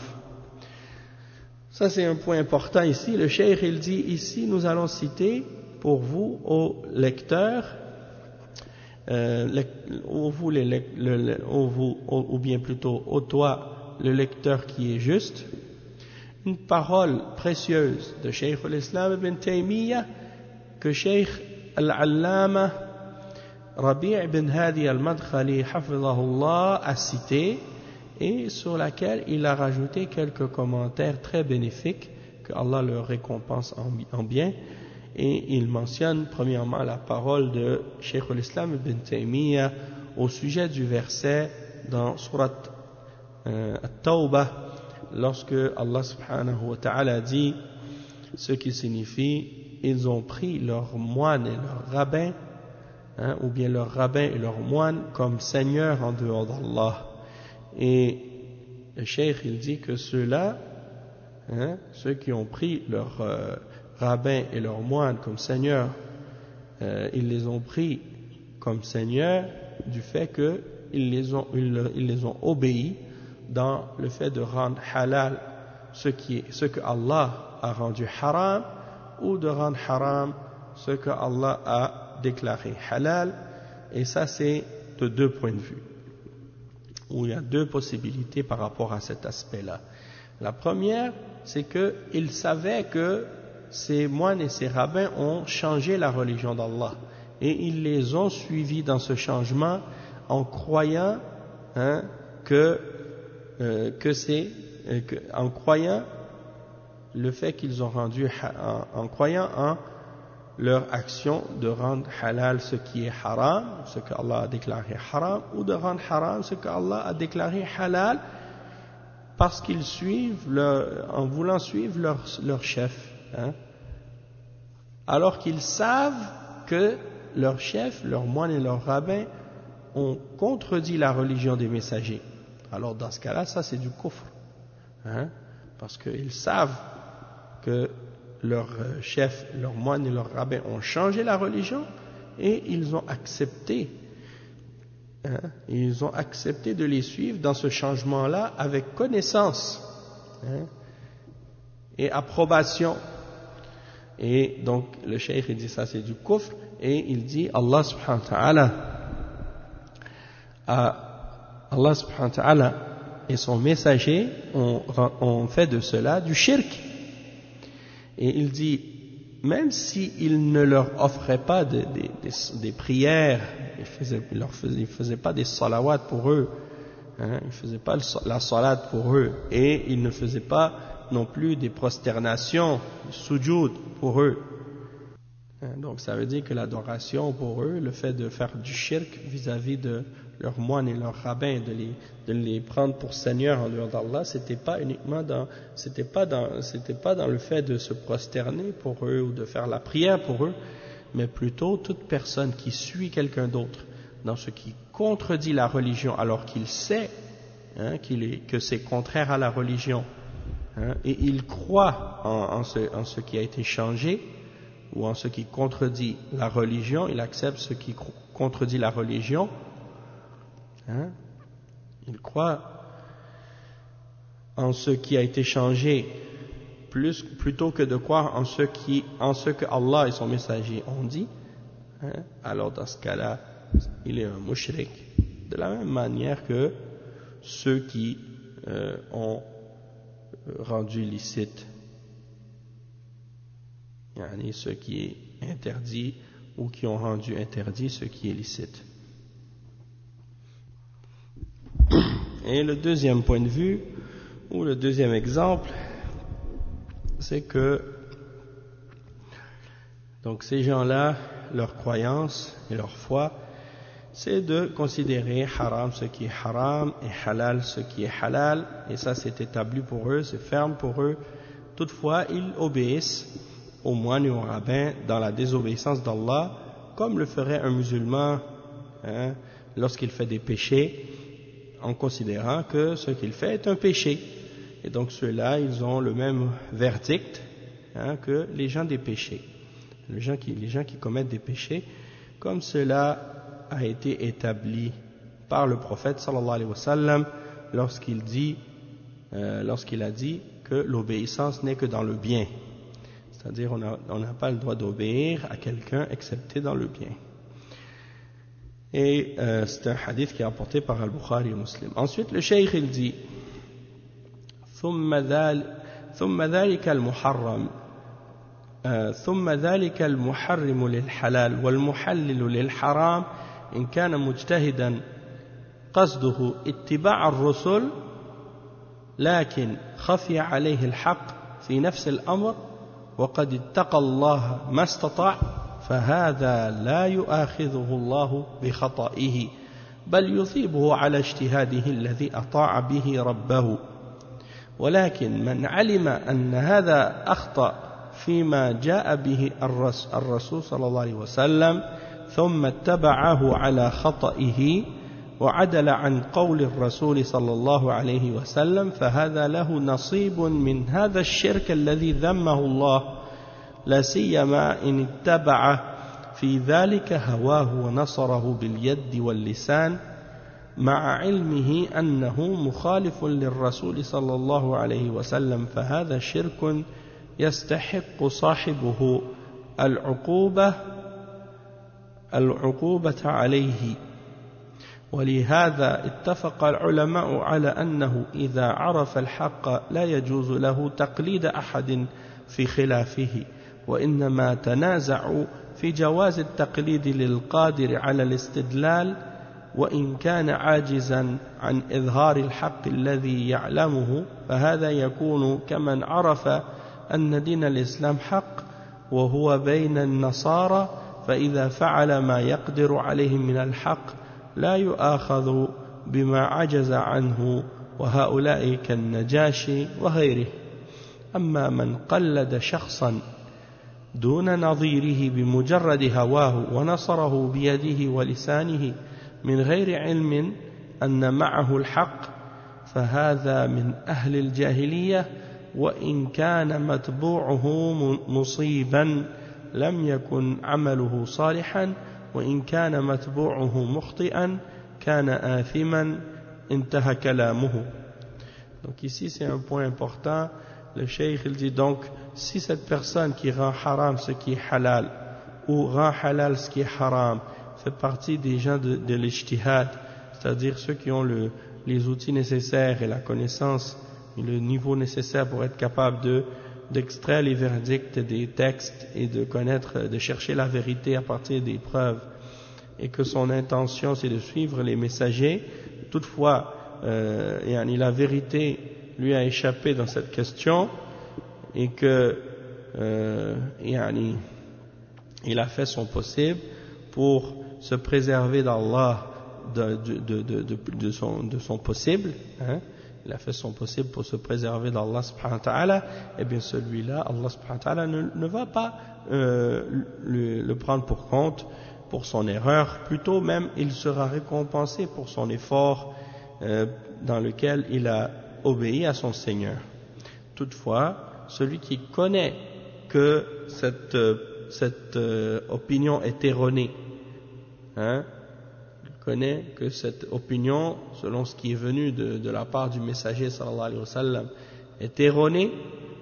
Ça c'est un point important ici. Le cheikh il dit ici nous allons citer pour vous aux lecteurs euh, le, ou, vous, les, le, le, ou, vous, ou bien plutôt au toi le lecteur qui est juste, une parole précieuse de Cheikh al-Islam ibn Taymiyyah que Cheikh al-Allama Rabi' ibn Hadi al-Madkhali hafizahullah a cité et sur laquelle il a rajouté quelques commentaires très bénéfiques que Allah leur récompense en bien. Et il mentionne premièrement la parole de Cheikh al-Islam ibn Taymiyyah au sujet du verset dans Surat euh, At-Tawbah lorsque Allah subhanahu wa ta'ala dit ce qui signifie ils ont pris leurs moines et leurs rabbins hein, ou bien leurs rabbins et leurs moines comme seigneurs en dehors d'Allah. Et le cheikh il dit que ceux-là hein, ceux qui ont pris leurs euh, rabbins et leurs moines comme seigneurs euh, ils les ont pris comme seigneurs du fait que ils les ont, ils, ils les ont obéis dans le fait de rendre halal ce, qui est, ce que Allah a rendu haram ou de rendre haram ce que Allah a déclaré halal. Et ça c'est de deux points de vue, où il y a deux possibilités par rapport à cet aspect-là. La première, c'est qu'ils savaient que ces moines et ces rabbins ont changé la religion d'Allah et ils les ont suivis dans ce changement en croyant hein, que Euh, que c'est euh, que, en croyant le fait qu'ils ont rendu en, en croyant en leur action de rendre halal ce qui est haram, ce que Allah a déclaré haram, ou de rendre haram ce que Allah a déclaré halal, parce qu'ils suivent leur, en voulant suivre leur, leur chef hein, alors qu'ils savent que leur chef, leurs moines et leurs rabbins ont contredit la religion des messagers. Alors dans ce cas-là, ça c'est du kufr, hein, parce qu'ils savent que leurs chefs, leurs moines et leurs rabbins ont changé la religion et ils ont accepté, hein, ils ont accepté de les suivre dans ce changement-là avec connaissance hein, et approbation. Et donc le cheikh il dit ça c'est du kufr et il dit Allah subhanahu wa ta'ala a Allah subhanahu wa ta'ala et son messager ont, ont fait de cela du shirk. Et il dit, même s'il ne leur offrait pas de, de, de, des prières, il faisait, il leur faisait, il faisait pas des salawats pour eux, hein, il faisait pas la salat pour eux, et il ne faisait pas non plus des prosternations, des sujoud pour eux. Hein, donc ça veut dire que l'adoration pour eux, le fait de faire du shirk vis-à-vis de leurs moines et leurs rabbins, de les, de les prendre pour seigneurs en dehors d'Allah, c'était pas uniquement dans, c'était pas dans, c'était pas dans le fait de se prosterner pour eux ou de faire la prière pour eux, mais plutôt toute personne qui suit quelqu'un d'autre dans ce qui contredit la religion alors qu'il sait hein, qu'il est, que c'est contraire à la religion hein, et il croit en, en, ce, en ce qui a été changé ou en ce qui contredit la religion, il accepte ce qui contredit la religion. Hein? Il croit en ce qui a été changé plus, plutôt que de croire en ce, qui, en ce que Allah et son messager ont dit. Hein? Alors dans ce cas-là, il est un mushrik. De la même manière que ceux qui euh, ont rendu licite, yani ce qui est interdit, ou qui ont rendu interdit ce qui est licite. Et le deuxième point de vue, ou le deuxième exemple, c'est que donc ces gens-là, leur croyance et leur foi, c'est de considérer haram ce qui est haram et halal ce qui est halal, et ça c'est établi pour eux, c'est ferme pour eux. Toutefois, ils obéissent aux moines et aux rabbins dans la désobéissance d'Allah, comme le ferait un musulman hein, lorsqu'il fait des péchés, en considérant que ce qu'il fait est un péché. Et donc ceux-là, ils ont le même verdict hein, que les gens des péchés. Les gens, qui, les gens qui commettent des péchés, comme cela a été établi par le prophète sallallahu alayhi wa sallam lorsqu'il dit, euh, lorsqu'il a dit que l'obéissance n'est que dans le bien. C'est-à-dire on n'a pas le droit d'obéir à quelqu'un excepté dans le bien. Et euh, c'est un hadith qui est rapporté par Al-Bukhari et Muslim. Ensuite, le cheikh il dit ثم ذلك المحرم ثم ذلك المحرم للحلال والمحلل للحرام إن كان مجتهدا قصده اتباع الرسل لكن خفي عليه الحق في نفس الأمر وقد اتقى الله ما استطاع فهذا لا يؤاخذه الله بخطئه بل يثيبه على اجتهاده الذي أطاع به ربه ولكن من علم أن هذا أخطأ فيما جاء به الرسول صلى الله عليه وسلم ثم اتبعه على خطئه وعدل عن قول الرسول صلى الله عليه وسلم فهذا له نصيب من هذا الشرك الذي ذمه الله لا سيما إن اتبع في ذلك هواه ونصره باليد واللسان مع علمه أنه مخالف للرسول صلى الله عليه وسلم فهذا شرك يستحق صاحبه العقوبة العقوبة عليه ولهذا اتفق العلماء على أنه إذا عرف الحق لا يجوز له تقليد أحد في خلافه وإنما تنازعوا في جواز التقليد للقادر على الاستدلال وإن كان عاجزا عن إظهار الحق الذي يعلمه فهذا يكون كمن عرف أن دين الإسلام حق وهو بين النصارى فإذا فعل ما يقدر عليه من الحق لا يؤاخذ بما عجز عنه وهؤلاء كالنجاشي وغيره أما من قلد شخصا دون نظيره بمجرد هواه ونصره بيده ولسانه من غير علم أن معه الحق فهذا من أهل الجاهلية وإن كان متبوعه مصيبا لم يكن عمله صالحا وإن كان متبوعه مخطئا كان آثما انتهى كلامه. Donc ici c'est un point important. Le cheikh il dit donc si cette personne qui rend haram ce qui est halal ou rend halal ce qui est haram fait partie des gens de, de l'ijtihad, c'est-à-dire ceux qui ont le, les outils nécessaires et la connaissance et le niveau nécessaire pour être capable de d'extraire les verdicts des textes et de connaître, de chercher la vérité à partir des preuves, et que son intention c'est de suivre les messagers. Toutefois, euh, yani la vérité lui a échappé dans cette question et que euh, yani, il a fait son possible pour se préserver d'Allah de, de, de, de, de, son, de son possible, hein. Il a fait son possible pour se préserver d'Allah subhanahu wa ta'ala, et bien celui-là, Allah subhanahu wa ta'ala ne, ne va pas euh, le, le prendre pour compte pour son erreur, plutôt même il sera récompensé pour son effort euh, dans lequel il a obéi à son Seigneur. Toutefois, celui qui connaît que cette, euh, cette euh, opinion est erronée, hein, connaît que cette opinion, selon ce qui est venu de, de la part du messager sallallahu alayhi wa sallam, est erronée,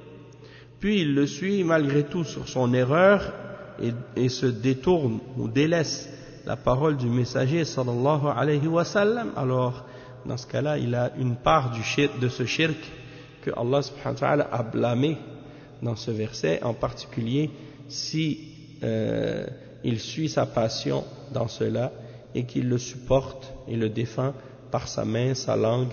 puis il le suit malgré tout sur son erreur et, et se détourne ou délaisse la parole du messager sallallahu alayhi wa sallam, alors dans ce cas-là, il a une part du shirk, de ce shirk que Allah subhanahu wa ta'ala a blâmé dans ce verset, en particulier si euh, il suit sa passion dans cela et qu'il le supporte et le défend par sa main, sa langue,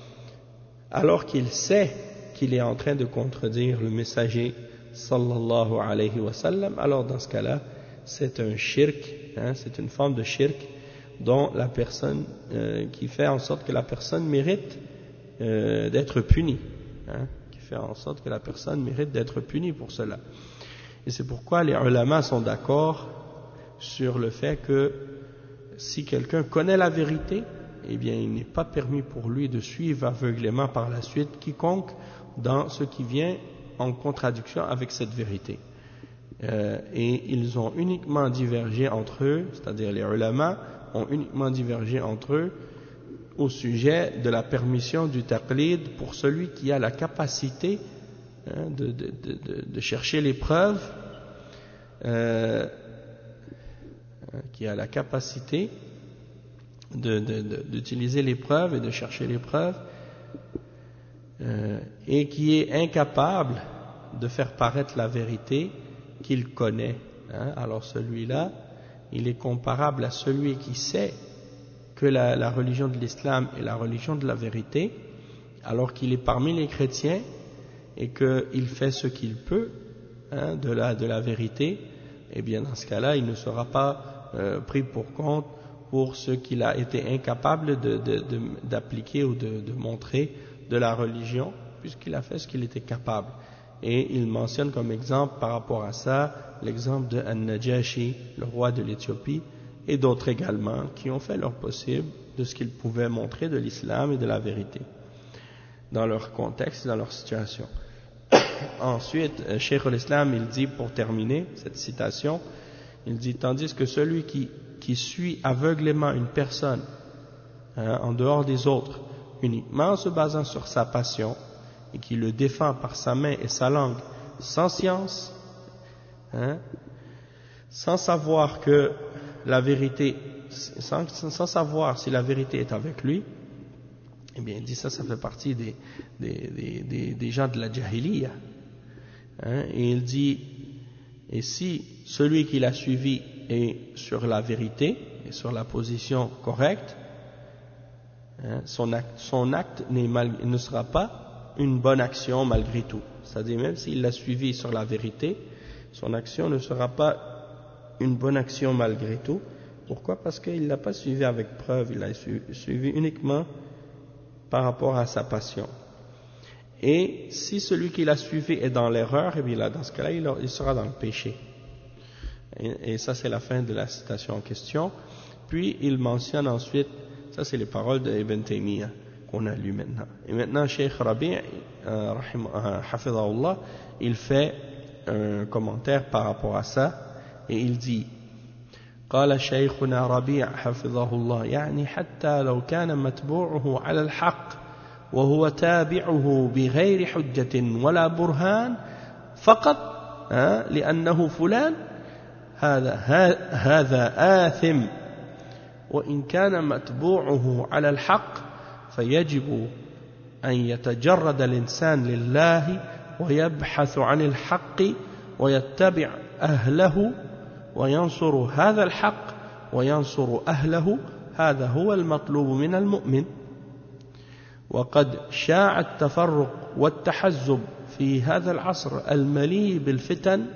alors qu'il sait qu'il est en train de contredire le messager sallallahu alayhi wa sallam. Alors dans ce cas-là, c'est un shirk, hein, c'est une forme de shirk dont la personne, euh, qui fait en sorte que la personne mérite euh, d'être punie, hein, qui fait en sorte que la personne mérite d'être punie pour cela. Et c'est pourquoi les ulama sont d'accord sur le fait que si quelqu'un connaît la vérité, eh bien il n'est pas permis pour lui de suivre aveuglément par la suite quiconque dans ce qui vient en contradiction avec cette vérité. Euh, et ils ont uniquement divergé entre eux, c'est-à-dire les ulama ont uniquement divergé entre eux au sujet de la permission du taqlid pour celui qui a la capacité, hein, de, de, de, de chercher les preuves, euh, qui a la capacité de, de, de, d'utiliser les preuves et de chercher les preuves, euh, et qui est incapable de faire paraître la vérité qu'il connaît, hein. Alors celui-là, il est comparable à celui qui sait que la, la religion de l'islam est la religion de la vérité, alors qu'il est parmi les chrétiens et qu'il fait ce qu'il peut, hein, de, la, de la vérité. Eh bien dans ce cas-là, il ne sera pas euh, pris pour compte pour ce qu'il a été incapable de, de, de, d'appliquer ou de, de montrer de la religion, puisqu'il a fait ce qu'il était capable. Et il mentionne comme exemple par rapport à ça l'exemple de An-Najashi, le roi de l'Éthiopie, et d'autres également qui ont fait leur possible de ce qu'ils pouvaient montrer de l'islam et de la vérité dans leur contexte, dans leur situation. Ensuite, Cheikh al-Islam, il dit, pour terminer cette citation, il dit, tandis que celui qui, qui suit aveuglément une personne, hein, en dehors des autres, uniquement en se basant sur sa passion, et qui le défend par sa main et sa langue, sans science, hein, sans savoir que la vérité, sans, sans savoir si la vérité est avec lui, eh bien, il dit ça, ça fait partie des, des, des, des, des gens de la jahiliya. Hein, et il dit, et si celui qui l'a suivi est sur la vérité, et sur la position correcte, hein, son acte, son acte n'est mal, ne sera pas une bonne action malgré tout. C'est-à-dire, même s'il l'a suivi sur la vérité, son action ne sera pas une bonne action malgré tout. Pourquoi? Parce qu'il ne l'a pas suivi avec preuve, il l'a suivi uniquement par rapport à sa passion. Et si celui qui l'a suivi est dans l'erreur, eh bien là, dans ce cas-là, il, il sera dans le péché. Et, et ça, c'est la fin de la citation en question. Puis, il mentionne ensuite, ça c'est les paroles de Ibn Taymiyyah qu'on a lues maintenant. Et maintenant, Cheikh Rabi', euh, euh, hafidhahullah, il fait un commentaire par rapport à ça, et il dit, قال شيخنا ربيع حفظه الله يعني حتى لو كان متبوعه على الحق وهو تابعه بغير حجة ولا برهان فقط لأنه فلان هذا هذا آثم وإن كان متبوعه على الحق فيجب أن يتجرد الإنسان لله ويبحث عن الحق ويتبع أهله وينصر هذا الحق وينصر أهله هذا هو المطلوب من المؤمن وقد شاع التفرق والتحزب في هذا العصر المليء بالفتن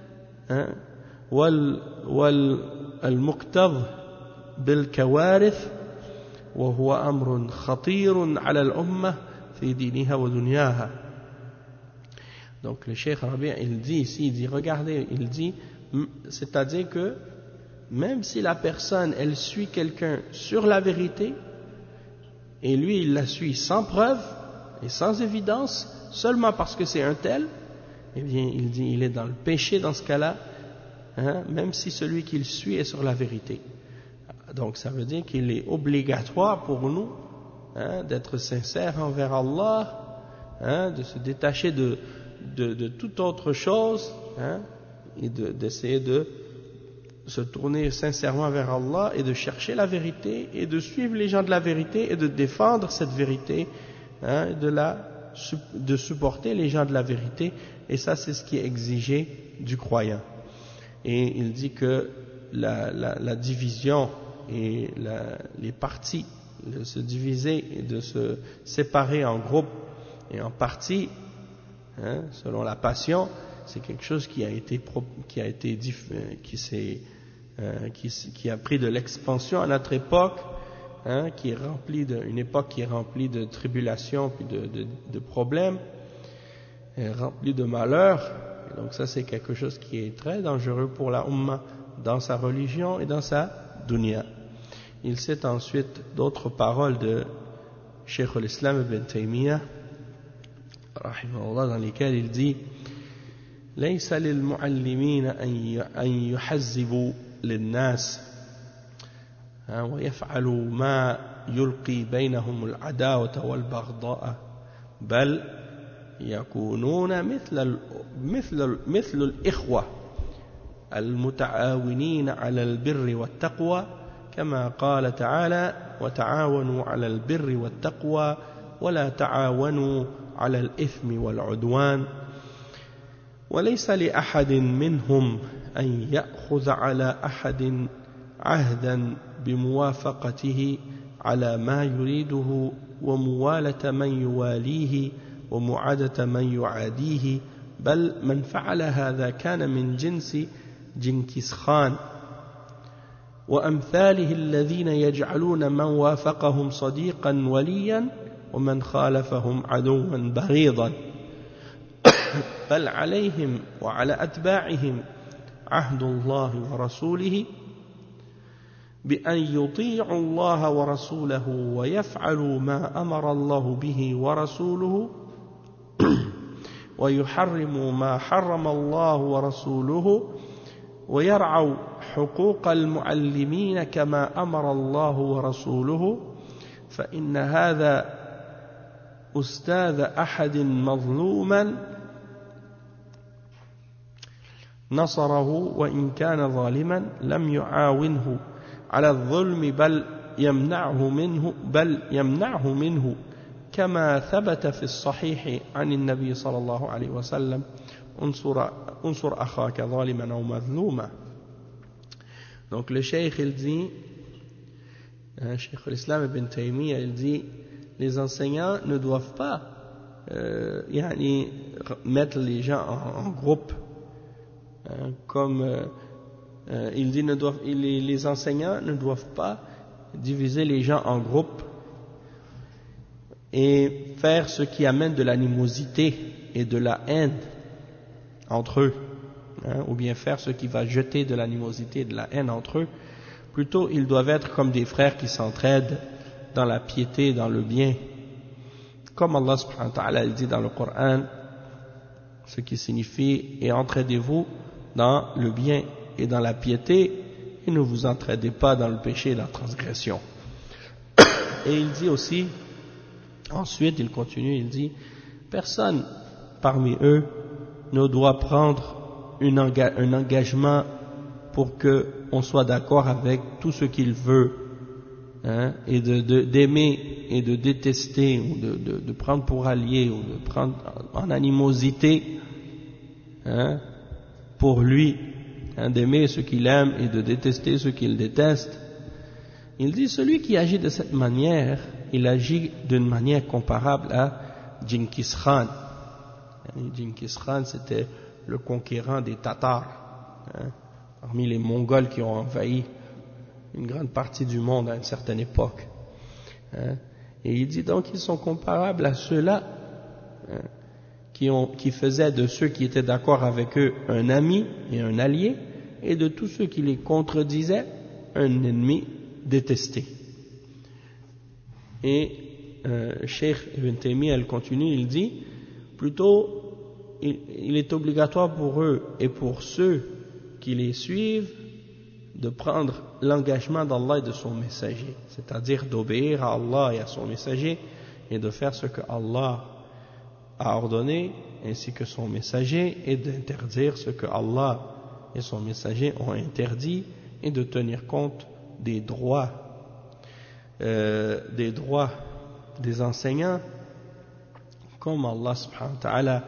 والمكتظ بالكوارث وهو أمر خطير على الأمة في دينها ودنياها. Donc le Cheikh Rabi' il dit ici, il dit regardez, il dit c'est-à-dire que même si la personne elle suit quelqu'un sur la vérité et lui il la suit sans preuve et sans évidence seulement parce que c'est un tel, eh bien il dit il est dans le péché dans ce cas-là, hein, même si celui qu'il suit est sur la vérité. Donc ça veut dire qu'il est obligatoire pour nous, hein, d'être sincères envers Allah, hein, de se détacher de, de, de toute autre chose, hein, et de, d'essayer de se tourner sincèrement vers Allah et de chercher la vérité et de suivre les gens de la vérité et de défendre cette vérité, hein, de, la, de supporter les gens de la vérité, et ça c'est ce qui est exigé du croyant. Et il dit que la, la, la division et la, les parties, de se diviser et de se séparer en groupes et en parties, hein, selon la passion, c'est quelque chose qui a été qui a été qui s'est euh, qui, qui a pris de l'expansion à notre époque, hein, qui est remplie de une époque qui est remplie de tribulations puis de, de, de problèmes, remplie de malheurs. Et donc ça c'est quelque chose qui est très dangereux pour la Ummah dans sa religion et dans sa dunya. Il cite ensuite d'autres paroles de Cheikh al-Islam ibn Taymiyyah rahimahullah, dans lesquelles il dit: ليس للمعلمين أن يحزبوا للناس ويفعلوا ما يلقي بينهم العداوة والبغضاء بل يكونون مثل مثل مثل الإخوة المتعاونين على البر والتقوى كما قال تعالى: وتعاونوا على البر والتقوى ولا تعاونوا على الإثم والعدوان. وليس لأحد منهم أن يأخذ على أحد عهدا بموافقته على ما يريده وموالة من يواليه ومعادة من يعاديه، بل من فعل هذا كان من جنس جنكيز خان وأمثاله الذين يجعلون من وافقهم صديقا وليا ومن خالفهم عدوا بغيضا، بل عليهم وعلى أتباعهم عهد الله ورسوله بأن يطيعوا الله ورسوله ويفعلوا ما أمر الله به ورسوله ويحرموا ما حرم الله ورسوله ويرعوا حقوق المعلمين كما أمر الله ورسوله، فإن هذا أستاذ أحد مظلوما نصره وإن كان ظالما لم يعاونه على الظلم بل يمنعه منه بل يمنعه منه كما ثبت في الصحيح عن النبي صلى الله عليه وسلم: انصر انصر أخاك ظالما أو مظلوما. Donc le cheikh il dit, hein, Cheikh al-Islam ibn Taymiyyah il dit, les enseignants ne doivent pas euh, yani, mettre les gens en, en groupe, hein, comme euh, euh, il dit, ne doivent, les, les enseignants ne doivent pas diviser les gens en groupes et faire ce qui amène de l'animosité et de la haine entre eux, hein, ou bien faire ce qui va jeter de l'animosité et de la haine entre eux. Plutôt, ils doivent être comme des frères qui s'entraident dans la piété, dans le bien. Comme Allah subhanahu wa ta'ala dit dans le Coran, ce qui signifie: et entraidez-vous dans le bien et dans la piété, et ne vous entraidez pas dans le péché et la transgression. Et il dit aussi, ensuite il continue, il dit: personne parmi eux ne doit prendre une enga- un engagement pour qu'on soit d'accord avec tout ce qu'il veut, hein, et de, de, d'aimer et de détester, ou de, de, de prendre pour allié, ou de prendre en animosité, hein, pour lui, hein, d'aimer ce qu'il aime et de détester ce qu'il déteste. Il dit: celui qui agit de cette manière, il agit d'une manière comparable à Genghis Khan. Genghis Khan, c'était le conquérant des Tatars, hein, parmi les Mongols qui ont envahi une grande partie du monde à une certaine époque. Hein. Et il dit donc qu'ils sont comparables à ceux-là, hein, qui, ont, qui faisaient de ceux qui étaient d'accord avec eux un ami et un allié, et de tous ceux qui les contredisaient un ennemi détesté. Et euh, Cheikh Ibn Taymiyyah, elle continue, il dit: plutôt, il, il est obligatoire pour eux et pour ceux qui les suivent de prendre l'engagement d'Allah et de son messager, c'est-à-dire d'obéir à Allah et à son messager et de faire ce que Allah a ordonné ainsi que son messager, et d'interdire ce que Allah et son messager ont interdit, et de tenir compte des droits, euh, des droits des enseignants, comme Allah subhanahu wa ta'ala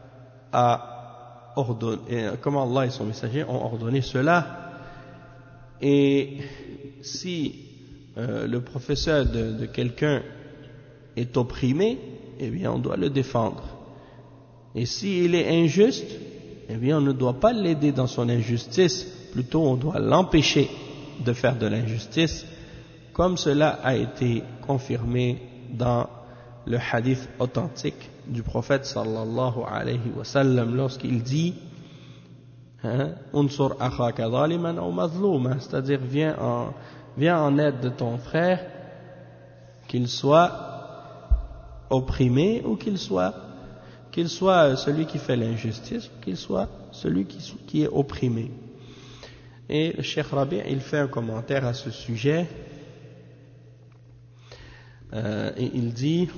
a ordonné, comme Allah et son messager ont ordonné cela. Et si euh, le professeur de, de quelqu'un est opprimé, eh bien on doit le défendre. Et s'il est injuste, eh bien on ne doit pas l'aider dans son injustice, plutôt on doit l'empêcher de faire de l'injustice, comme cela a été confirmé dans le hadith authentique du prophète sallallahu alayhi wa sallam, lorsqu'il dit hein, unsur akhaka zaliman ou mazlouma, c'est-à-dire viens en, viens en aide de ton frère, qu'il soit opprimé ou qu'il soit qu'il soit celui qui fait l'injustice ou qu'il soit celui qui, qui est opprimé. Et le Cheikh Rabi' il fait un commentaire à ce sujet euh, et il dit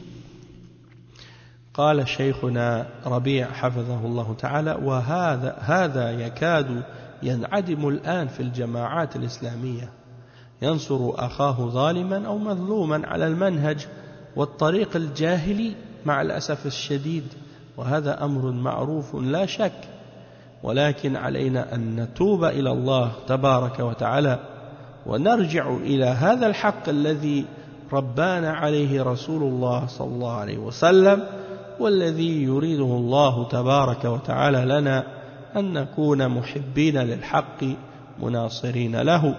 قال شيخنا ربيع حفظه الله تعالى وهذا هذا يكاد ينعدم الآن في الجماعات الإسلامية ينصر أخاه ظالما أو مظلوما على المنهج والطريق الجاهلي مع الأسف الشديد، وهذا أمر معروف لا شك، ولكن علينا أن نتوب إلى الله تبارك وتعالى ونرجع إلى هذا الحق الذي ربانا عليه رسول الله صلى الله عليه وسلم والذي يريده الله تبارك وتعالى لنا أن نكون محبين للحق مناصرين له.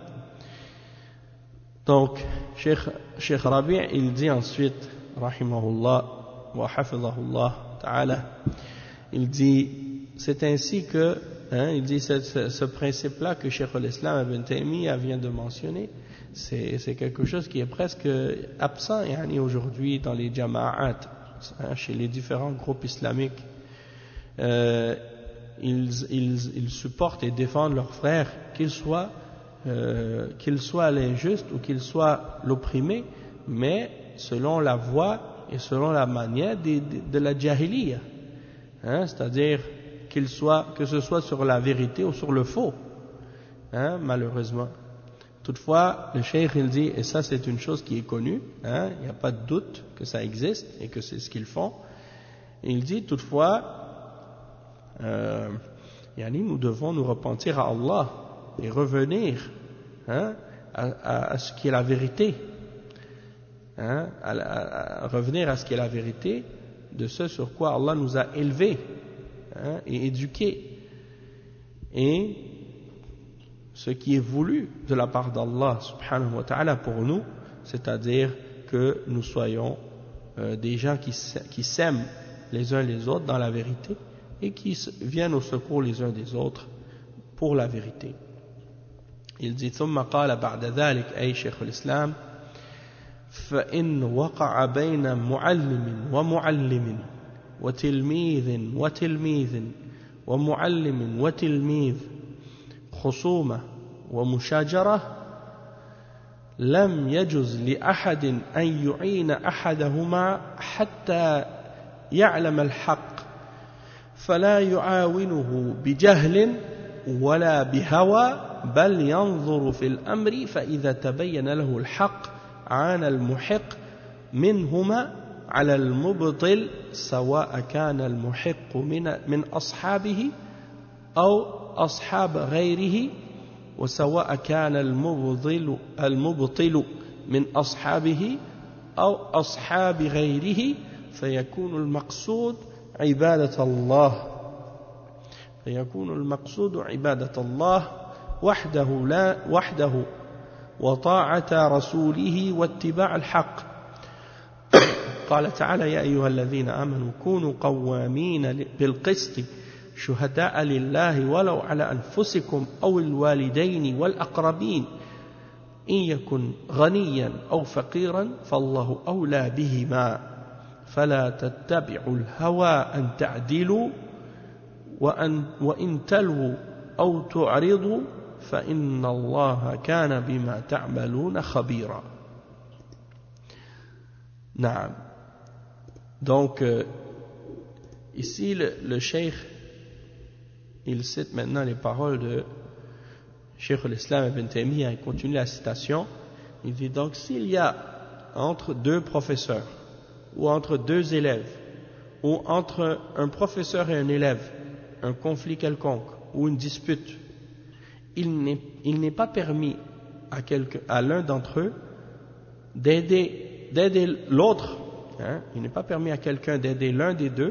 Donc, Cheikh, Cheikh Rabi' il dit ensuite, rahimahullah wa hafidhahullah ta'ala, il dit, c'est ainsi que, hein, il dit, ce, ce, ce principe-là que Cheikh al-Islam Ibn Taymiyyah vient de mentionner, c'est, c'est quelque chose qui est presque absent yani, aujourd'hui dans les jama'at, hein, chez les différents groupes islamiques. Euh, ils, ils, ils supportent et défendent leurs frères, qu'ils soient Euh, qu'il soit l'injuste ou qu'il soit l'opprimé, mais selon la voie et selon la manière de, de, de la jahiliya, hein, c'est-à-dire qu'il soit, que ce soit sur la vérité ou sur le faux, hein, malheureusement. Toutefois, le cheikh il dit, et ça c'est une chose qui est connue, hein, il n'y a pas de doute que ça existe et que c'est ce qu'ils font, il dit toutefois, euh, yani, nous devons nous repentir à Allah et revenir hein, à, à, à ce qui est la vérité, hein, à, à, à revenir à ce qui est la vérité de ce sur quoi Allah nous a élevés hein, et éduqués, et ce qui est voulu de la part d'Allah subhanahu wa ta'ala pour nous, c'est-à-dire que nous soyons euh, des gens qui, qui s'aiment les uns les autres dans la vérité et qui viennent au secours les uns des autres pour la vérité. Il dit ثم قال بعد ذلك أي شيخ الإسلام فإن وقع بين معلم ومعلم وتلميذ وتلميذ ومعلم وتلميذ خصومة ومشاجرة لم يجز لأحد أن يعين أحدهما حتى يعلم الحق فلا يعاونه بجهل ولا بهوى بل ينظر في الأمر فإذا تبين له الحق عان المحق منهما على المبطل سواء كان المحق من, من أصحابه أو أصحاب غيره وسواء كان المبطل, المبطل من أصحابه أو أصحاب غيره فيكون المقصود عبادة الله فيكون المقصود عبادة الله وحده لا وحده وطاعة رسوله واتباع الحق. قال تعالى يا أيها الذين آمنوا كونوا قوامين بالقسط شهداء لله ولو على أنفسكم أو الوالدين والأقربين إن يكن غنيا أو فقيرا فالله أولى بهما فلا تتبعوا الهوى أن تعدلوا وأن وإن تلووا أو تعرضوا فإن الله كان بما تعملون خبيرا. نعم. Donc euh, ici le, le cheikh il cite maintenant les paroles de Cheikh al-Islam ibn Taymiyyah. Il continue la citation. Il dit donc, s'il y a entre deux professeurs, ou entre deux élèves, ou entre un professeur et un élève, un conflit quelconque, ou une dispute, il n'est, il n'est pas permis à, quelque, à l'un d'entre eux d'aider, d'aider l'autre, hein, il n'est pas permis à quelqu'un d'aider l'un des deux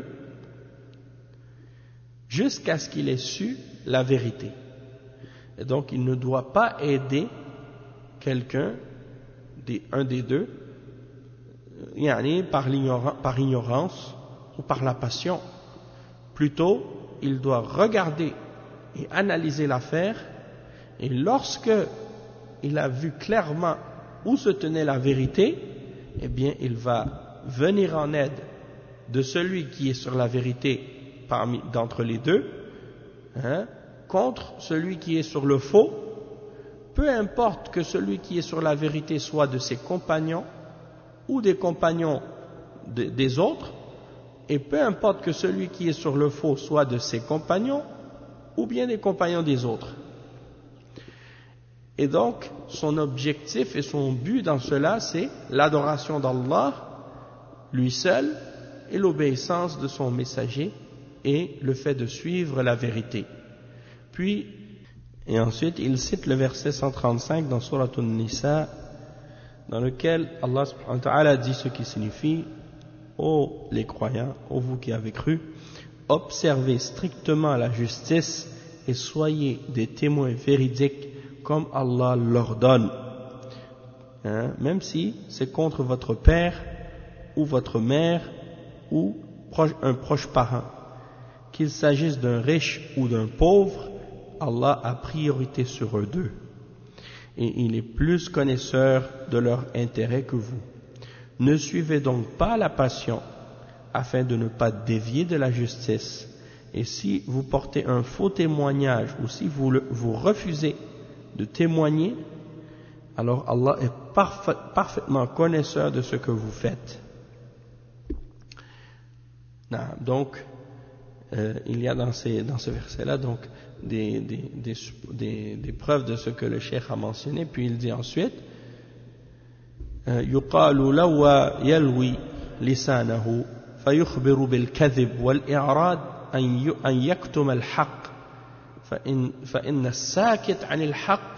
jusqu'à ce qu'il ait su la vérité. Et donc il ne doit pas aider quelqu'un, des, un des deux, yani par, par ignorance ou par la passion. Plutôt, il doit regarder et analyser l'affaire, et lorsque il a vu clairement où se tenait la vérité, eh bien il va venir en aide de celui qui est sur la vérité parmi d'entre les deux, hein, contre celui qui est sur le faux, peu importe que celui qui est sur la vérité soit de ses compagnons ou des compagnons de, des autres, et peu importe que celui qui est sur le faux soit de ses compagnons ou bien des compagnons des autres. Et donc, son objectif et son but dans cela, c'est l'adoration d'Allah, lui seul, et l'obéissance de son messager, et le fait de suivre la vérité. Puis, et ensuite, il cite le verset cent trente-cinq dans Surat An-Nisa, dans lequel Allah subhanahu wa ta'ala dit ce qui signifie: ô les croyants, ô vous qui avez cru, observez strictement la justice et soyez des témoins véridiques comme Allah l'ordonne, hein, même si c'est contre votre père ou votre mère ou proche, un proche parent, qu'il s'agisse d'un riche ou d'un pauvre, Allah a priorité sur eux deux, et il est plus connaisseur de leur intérêt que vous. Ne suivez donc pas la passion afin de ne pas dévier de la justice, et si vous portez un faux témoignage ou si vous, le, vous refusez de témoigner, alors Allah est parfait, parfaitement connaisseur de ce que vous faites. Non, donc, euh, il y a dans, ces, dans ce verset-là donc des, des, des, des, des preuves de ce que le cheikh a mentionné. Puis il dit ensuite: يقال لوى يلوي لسانه فيخبر بالكذب والإعراض أن يكتم الحق فإن, فإن الساكت عن الحق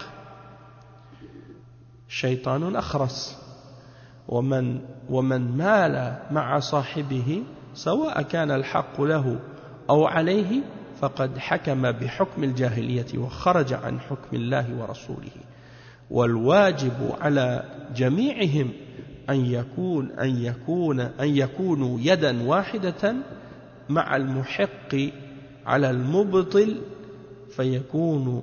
شيطان أخرس ومن, ومن مال مع صاحبه سواء كان الحق له أو عليه فقد حكم بحكم الجاهلية وخرج عن حكم الله ورسوله والواجب على جميعهم أن يكون أن يكون أن يكونوا يدا واحدة مع المحق على المبطل فيكون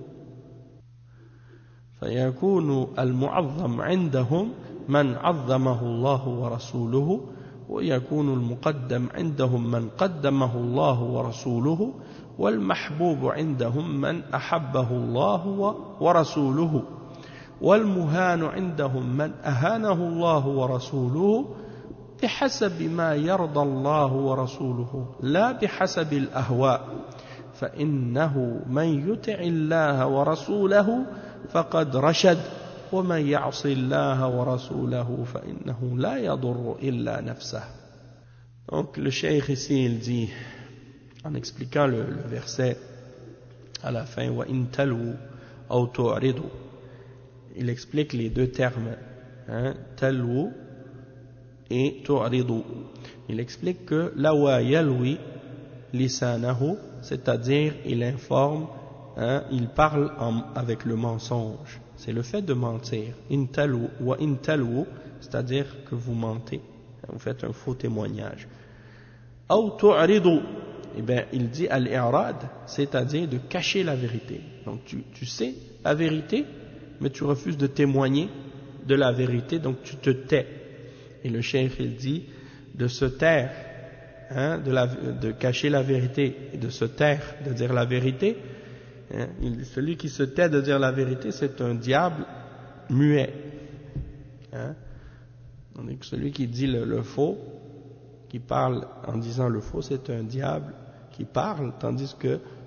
فيكون المعظم عندهم من عظمه الله ورسوله ويكون المقدم عندهم من قدمه الله ورسوله والمحبوب عندهم من أحبه الله ورسوله والمهان عندهم من أهانه الله ورسوله بحسب ما يرضى الله ورسوله لا بحسب الأهواء فإنه من يطع الله ورسوله فقد رشد ومن يعص الله ورسوله فإنه لا يضر إلا نفسه. Donc le cheikh ici il dit, en expliquant le, le verset à la fin, وَإِن تَلْوُوا أَوْ تُعْرِضُوا, il explique les deux termes, hein, talwu et tu'ridu. Il explique que lawa yalwi lisanahu, c'est-à-dire il informe, hein, il parle en, avec le mensonge. C'est le fait de mentir. In talwu wa in talwu, c'est-à-dire que vous mentez, vous faites un faux témoignage. Aw tu'ridu, eh bien il dit al-i'rad, c'est-à-dire de cacher la vérité. Donc tu, tu sais la vérité, mais tu refuses de témoigner de la vérité, donc tu te tais. Et le cheikh il dit de se taire, hein, de, la, de cacher la vérité et de se taire, de dire la vérité. Hein, il, celui qui se tait de dire la vérité, c'est un diable muet. Hein. Donc celui qui dit le, le faux, qui parle en disant le faux, c'est un diable qui parle, tandis que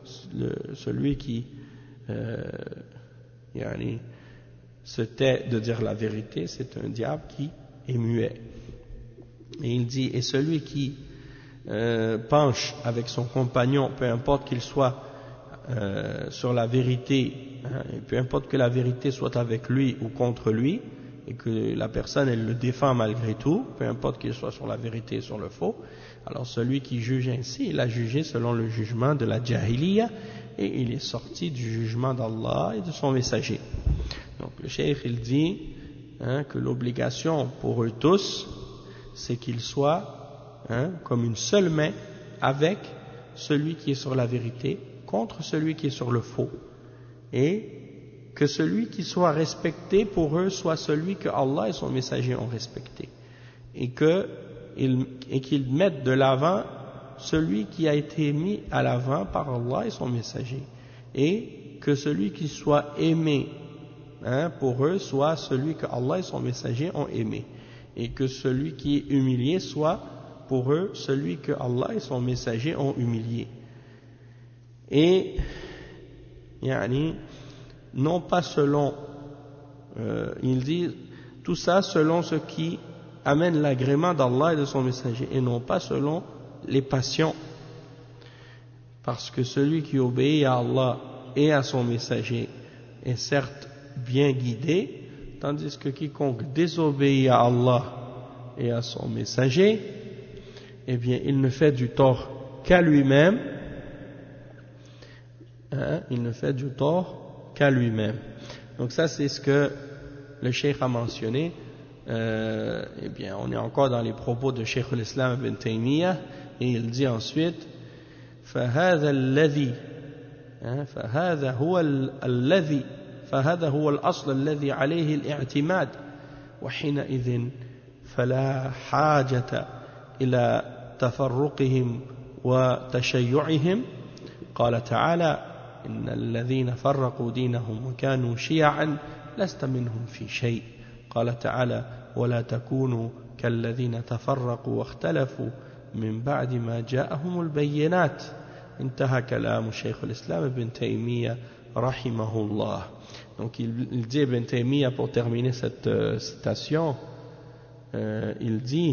le, celui qui euh, yani, se tait de dire la vérité, c'est un diable qui est muet. Et il dit, et celui qui euh, penche avec son compagnon, peu importe qu'il soit euh, sur la vérité, hein, et peu importe que la vérité soit avec lui ou contre lui, et que la personne elle le défend malgré tout, peu importe qu'il soit sur la vérité et sur le faux, alors celui qui juge ainsi, il a jugé selon le jugement de la jahiliya, et il est sorti du jugement d'Allah et de son messager. Donc le cheikh il dit hein, que l'obligation pour eux tous, c'est qu'ils soient hein, comme une seule main avec celui qui est sur la vérité contre celui qui est sur le faux, et que celui qui soit respecté pour eux soit celui que Allah et son messager ont respecté, et que et qu'ils mettent de l'avant celui qui a été mis à l'avant par Allah et son messager, et que celui qui soit aimé hein, pour eux soit celui que Allah et son messager ont aimé, et que celui qui est humilié soit pour eux celui que Allah et son messager ont humilié. Et yani, non pas selon, euh, il dit tout ça selon ce qui amène l'agrément d'Allah et de son messager, et non pas selon les passions, parce que celui qui obéit à Allah et à son messager est certes bien guidé, tandis que quiconque désobéit à Allah et à son messager, eh bien il ne fait du tort qu'à lui-même, hein, il ne fait du tort qu'à lui-même. Donc ça c'est ce que le cheikh a mentionné. Euh, eh bien on est encore dans les propos de Cheikh al-Islam ibn Taymiyyah, et il dit ensuite فهذا الذي فهذا هو الذي فهذا هو الأصل الذي عليه الاعتماد وحينئذ فلا حاجة إلى تفرقهم وتشيعهم. قال تعالى إن الذين فرقوا دينهم وكانوا شيعا لست منهم في شيء. قال تعالى ولا تكونوا كالذين تفرقوا واختلفوا من بعد ما جاءهم البينات. انتهى كلام شيخ الإسلام ابن تيمية رحمه الله. Donc il, il dit Ibn Taymiyyah pour terminer cette euh, citation, euh, il dit,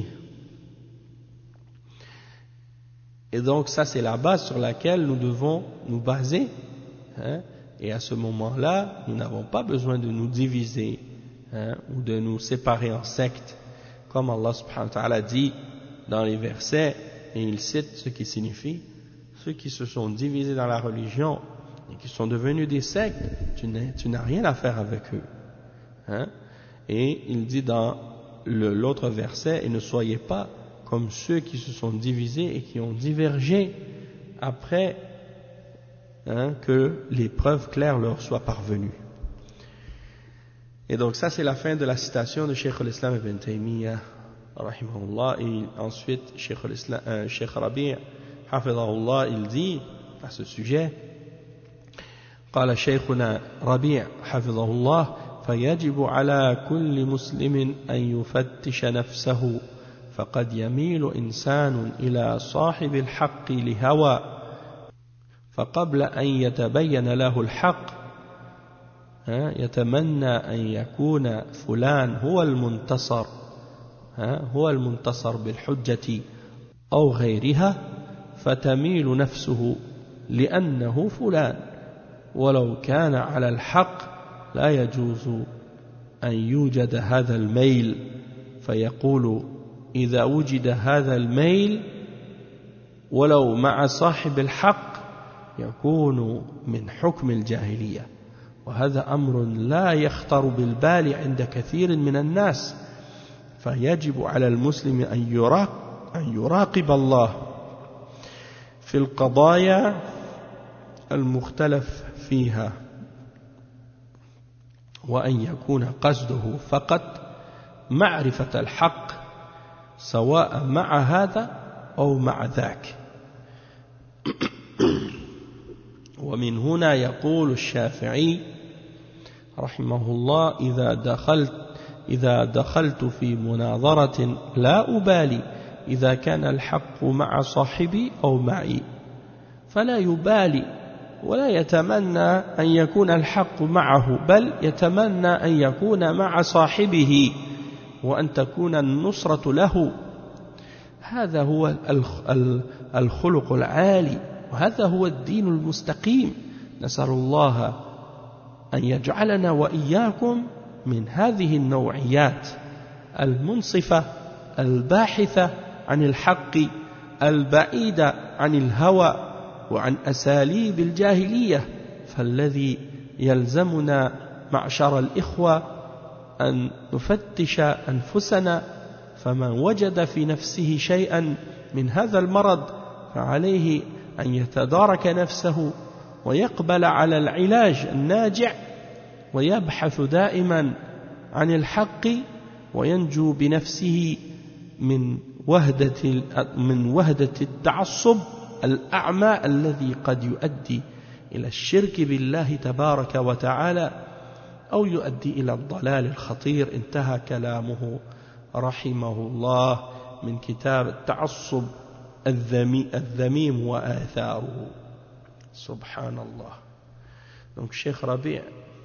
et donc ça c'est la base sur laquelle nous devons nous baser, hein, et à ce moment-là nous n'avons pas besoin de nous diviser hein, ou de nous séparer en sectes, comme Allah subhanahu wa ta'ala dit dans les versets, et il cite ce qui signifie ceux qui se sont divisés dans la religion et qui sont devenus des sectes, tu n'as, tu n'as rien à faire avec eux. Hein? Et il dit dans le, l'autre verset, et ne soyez pas comme ceux qui se sont divisés et qui ont divergé après hein, que les preuves claires leur soient parvenues. Et donc ça c'est la fin de la citation de Cheikh al-Islam ibn Taymiyyah rahimahullah. Et ensuite Cheikh al-Islam, euh, Cheikh Rabi' hafidhahullah, il dit à ce sujet, قال شيخنا ربيع حفظه الله فيجب على كل مسلم أن يفتش نفسه فقد يميل إنسان إلى صاحب الحق لهوى فقبل أن يتبين له الحق يتمنى أن يكون فلان هو المنتصر هو المنتصر بالحجة أو غيرها فتميل نفسه لأنه فلان ولو كان على الحق لا يجوز أن يوجد هذا الميل فيقول إذا وجد هذا الميل ولو مع صاحب الحق يكون من حكم الجاهلية وهذا أمر لا يخطر بالبال عند كثير من الناس فيجب على المسلم أن يراقب الله في القضايا المختلف فيها وأن يكون قصده فقط معرفة الحق سواء مع هذا أو مع ذاك. ومن هنا يقول الشافعي رحمه الله إذا دخلت إذا دخلت في مناظرة لا أبالي إذا كان الحق مع صاحبي أو معي فلا يبالي ولا يتمنى أن يكون الحق معه بل يتمنى أن يكون مع صاحبه وأن تكون النصرة له. هذا هو الخلق العالي وهذا هو الدين المستقيم. نسأل الله أن يجعلنا وإياكم من هذه النوعيات المنصفة الباحثة عن الحق البعيدة عن الهوى وعن أساليب الجاهلية. فالذي يلزمنا معشر الإخوة أن نفتش أنفسنا، فمن وجد في نفسه شيئا من هذا المرض فعليه أن يتدارك نفسه ويقبل على العلاج الناجع ويبحث دائما عن الحق وينجو بنفسه من وهدة من وهدة التعصب الأعمى الذي قد يؤدي إلى الشرك بالله تبارك وتعالى أو يؤدي إلى الضلال الخطير. انتهى كلامه رحمه الله من كتاب التعصب الذميم وآثاره. سبحان الله. Donc Cheikh Rabi'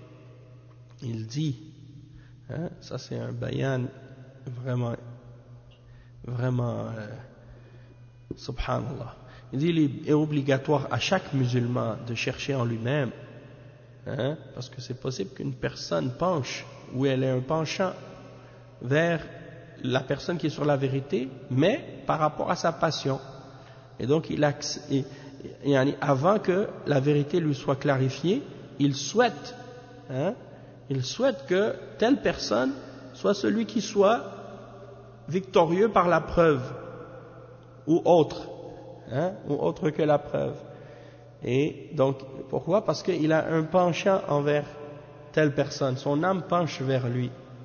il dit, hein, ça c'est un bayan vraiment vraiment euh, subhanallah. Il dit il est obligatoire à chaque musulman de chercher en lui-même, hein, parce que c'est possible qu'une personne penche ou elle ait un penchant vers la personne qui est sur la vérité, mais par rapport à sa passion. Et donc il a, et, et, avant que la vérité lui soit clarifiée, il souhaite, hein, il souhaite que telle personne soit celui qui soit victorieux par la preuve ou autre, hein, ou autre que la preuve. Et donc pourquoi? Parce qu'il a un penchant envers telle personne, son âme penche vers lui.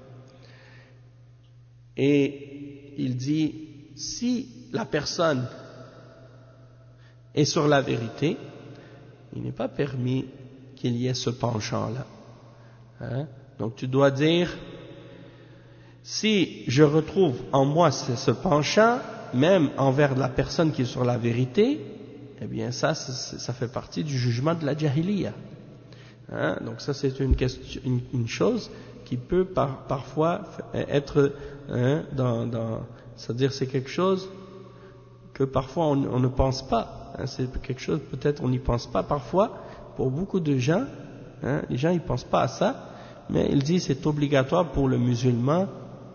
Et il dit, si la personne est sur la vérité, il n'est pas permis qu'il y ait ce penchant-là. Hein? Donc tu dois dire, si je retrouve en moi ce, ce penchant, même envers la personne qui est sur la vérité, eh bien ça, ça fait partie du jugement de la jahiliya. Hein? Donc ça c'est une, question, une, une chose qui peut par, parfois être, hein, dans, dans, c'est-à-dire c'est quelque chose que parfois on, on ne pense pas. Hein? C'est quelque chose, peut-être on n'y pense pas parfois. Pour beaucoup de gens, hein, les gens ils pensent pas à ça, mais il dit c'est obligatoire pour le musulman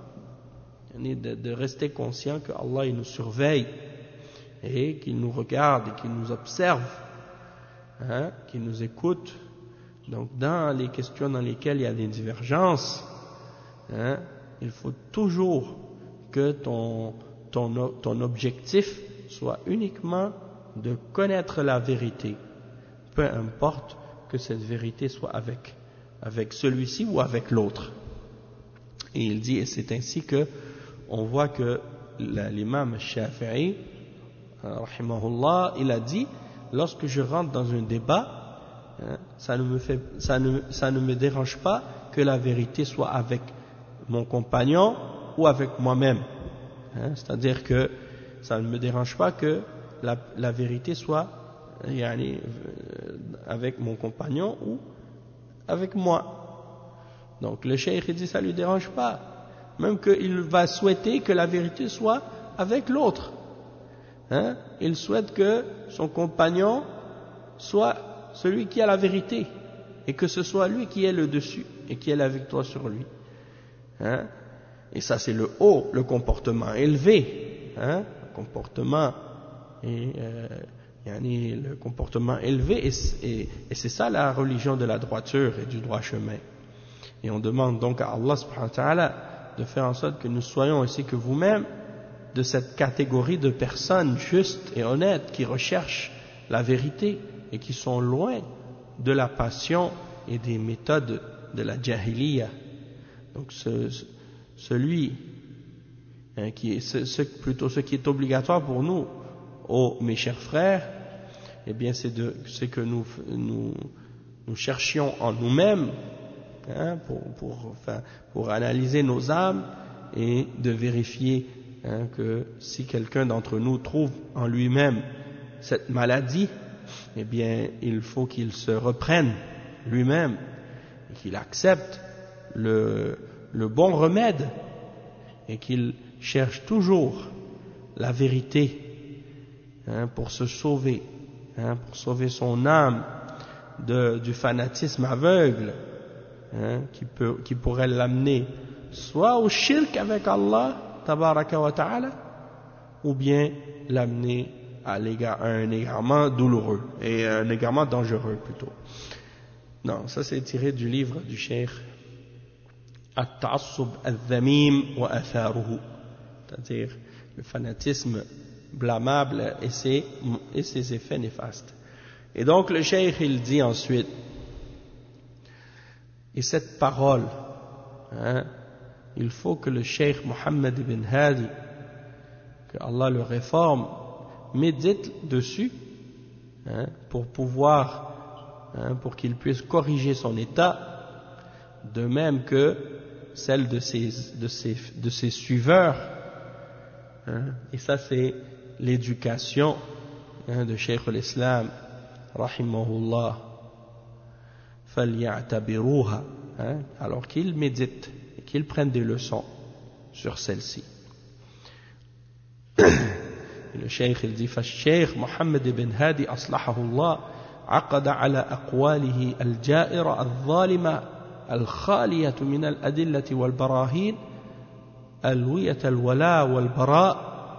de, de rester conscient que Allah il nous surveille et qu'il nous regarde et qu'il nous observe, hein, qu'il nous écoute. Donc dans les questions dans lesquelles il y a des divergences, hein, il faut toujours que ton, ton, ton objectif soit uniquement de connaître la vérité, peu importe que cette vérité soit avec, avec celui-ci ou avec l'autre. Et il dit, et c'est ainsi que on voit que l'imam Shafi'i, rahimahullah, il a dit, lorsque je rentre dans un débat, hein, ça ne me fait, ça ne, ça ne me dérange pas que la vérité soit avec mon compagnon ou avec moi-même. Hein, c'est-à-dire que ça ne me dérange pas que la, la vérité soit yani, avec mon compagnon ou avec moi. Donc le cheikh il dit ça ne lui dérange pas, même qu'il va souhaiter que la vérité soit avec l'autre. Hein, il souhaite que son compagnon soit celui qui a la vérité et que ce soit lui qui ait le dessus et qui ait la victoire sur lui. Hein, et ça c'est le haut, le comportement élevé, hein, le comportement et euh, yani, le comportement élevé et, et, et c'est ça la religion de la droiture et du droit chemin. Et on demande donc à Allah subhanahu wa ta'ala de faire en sorte que nous soyons ainsi que vous-même de cette catégorie de personnes justes et honnêtes qui recherchent la vérité et qui sont loin de la passion et des méthodes de la jahiliya. Donc ce, celui hein, qui est ce, ce, plutôt ce qui est obligatoire pour nous, oh mes chers frères, eh bien c'est de c'est que nous nous nous cherchions en nous-mêmes, hein, pour pour enfin pour analyser nos âmes et de vérifier, hein, que si quelqu'un d'entre nous trouve en lui-même cette maladie, eh bien, il faut qu'il se reprenne lui-même et qu'il accepte le, le bon remède et qu'il cherche toujours la vérité, hein, pour se sauver, hein, pour sauver son âme de, du fanatisme aveugle, hein, qui, peut, qui pourrait l'amener soit au shirk avec Allah tabaraka wa ta'ala, ou bien l'amener à, à un égarement douloureux et un égarement dangereux plutôt. Non, ça c'est tiré du livre du cheikh At-Ta'assub al-Dhamim wa Atharuhu, c'est-à-dire le fanatisme blâmable et ses, et ses effets néfastes. Et donc le cheikh il dit ensuite, et cette parole, hein, il faut que le cheikh Mohammed ibn Hadi, que Allah le réforme, médite dessus, hein, pour pouvoir, hein, pour qu'il puisse corriger son état, de même que celle de ses, de ses, de ses suiveurs, hein, et ça c'est l'éducation, hein, de Cheikh al-Islam rahimahullah, falya'tabiruha, hein, alors qu'il médite et qu'il prenne des leçons sur celle-ci. Et le Cheikh il dit, فالشيخ محمد بن هادي أصلحه الله عقد على أقواله الجائرة الظالمة الخالية من الأدلة والبراهين ألوية الولاء والبراء،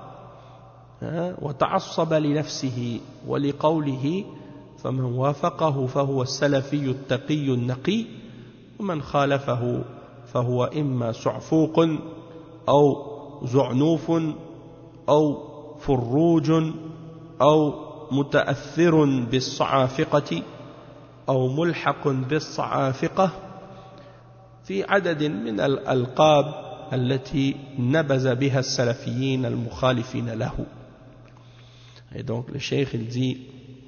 وتعصب لنفسه ولقوله فمن وافقه فهو السلفي التقي النقي، ومن خالفه فهو إما صعفوق أو زعنوف أو فروج أو متأثر بالصعافقة أو ملحق بالصعافقة في عدد من الألقاب التي نبذ بها السلفيين المخالفين له. Et donc le cheikh il dit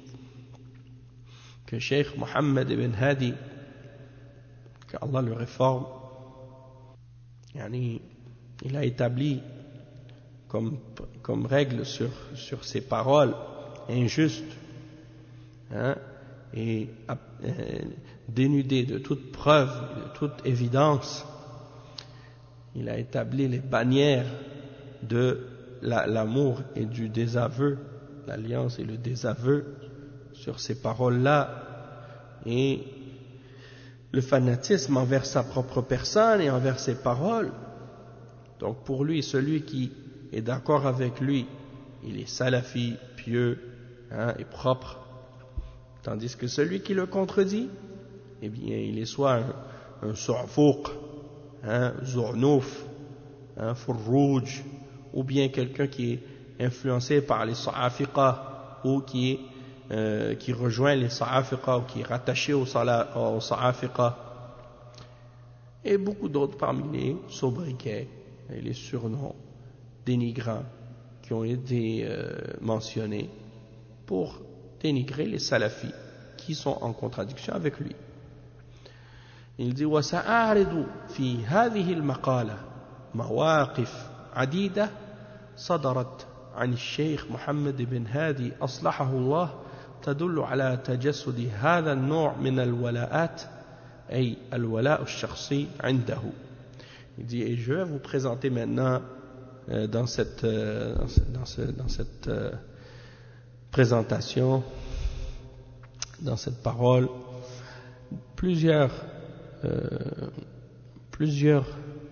que Cheikh Mohammed ibn Hadi, que Allah le réforme, yani, il a établi comme, comme règle sur, sur ses paroles injustes, hein, et euh, dénudé de toute preuve, de toute évidence. Il a établi les bannières de la, l'amour et du désaveu, l'alliance et le désaveu sur ces paroles-là, et le fanatisme envers sa propre personne et envers ses paroles. Donc pour lui, celui qui est d'accord avec lui, il est salafi, pieux, hein, et propre, tandis que celui qui le contredit, eh bien il est soit un, un su'fouq, un zournouf, un furrouj, ou bien quelqu'un qui est influencé par les sa'afiqa, ou qui est Euh, qui rejoint les sa'afiqa, ou qui est rattaché aux au sa'afiqa, et beaucoup d'autres parmi les sobriquets et les surnoms dénigrants qui ont été euh, mentionnés pour dénigrer les salafis qui sont en contradiction avec lui. Il dit وسأعرض في هذه المقالة مواقف عديدة صدرت عن الشيخ محمد بن هادي أصلحه الله تدل على تجسد هذا النوع من الولاءات أي الولاء الشخصي عنده. Il dit, et je vais vous présenter maintenant euh, dans cette, euh, dans ce, dans cette euh, présentation, dans cette parole, plusieurs, euh, plusieurs,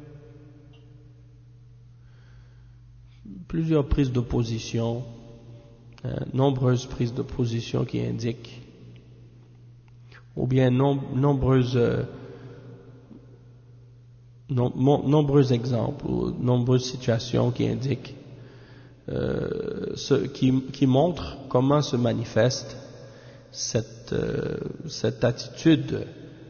plusieurs prises de position, Euh, nombreuses prises de position qui indiquent, ou bien nom, nombreuses, euh, nom, nombreux exemples ou nombreuses situations qui indiquent, euh, ce, qui, qui montrent comment se manifeste cette, euh, cette attitude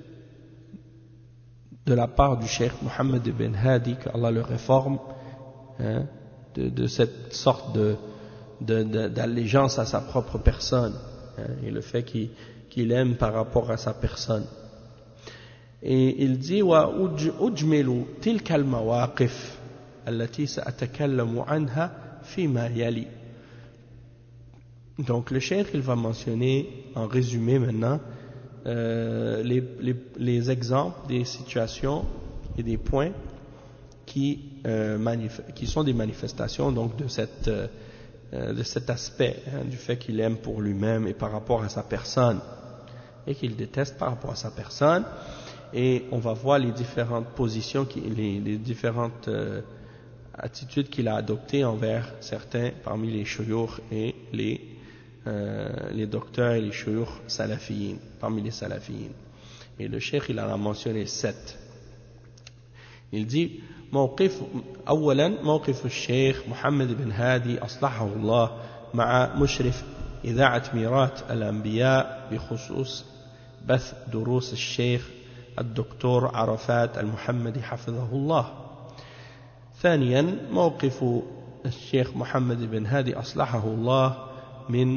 de la part du cheikh Mohammed ibn Hadi, que Allah le réforme, hein, de, de cette sorte de De, de, d'allégeance à sa propre personne, hein, et le fait qu'il, qu'il aime par rapport à sa personne. Et il dit وأجمل تلك المواقف التي سأتكلم عنها فيما يلي. Donc le cheikh il va mentionner en résumé maintenant euh, les, les, les exemples des situations et des points qui, euh, qui sont des manifestations donc de, cette, euh, de cet aspect hein, du fait qu'il aime pour lui-même et par rapport à sa personne et qu'il déteste par rapport à sa personne, et on va voir les différentes positions, les, les différentes euh, attitudes qu'il a adoptées envers certains parmi les shuyukh et les, euh, les docteurs et les shuyukh salafiyin, parmi les salafiyin. Et le cheikh il en a mentionné sept. Il dit موقف أولا موقف الشيخ محمد بن هادي أصلحه الله مع مشرف إذاعة ميراث الأنبياء بخصوص بث دروس الشيخ الدكتور عرفات المحمدي حفظه الله. ثانيا موقف الشيخ محمد بن هادي أصلحه الله من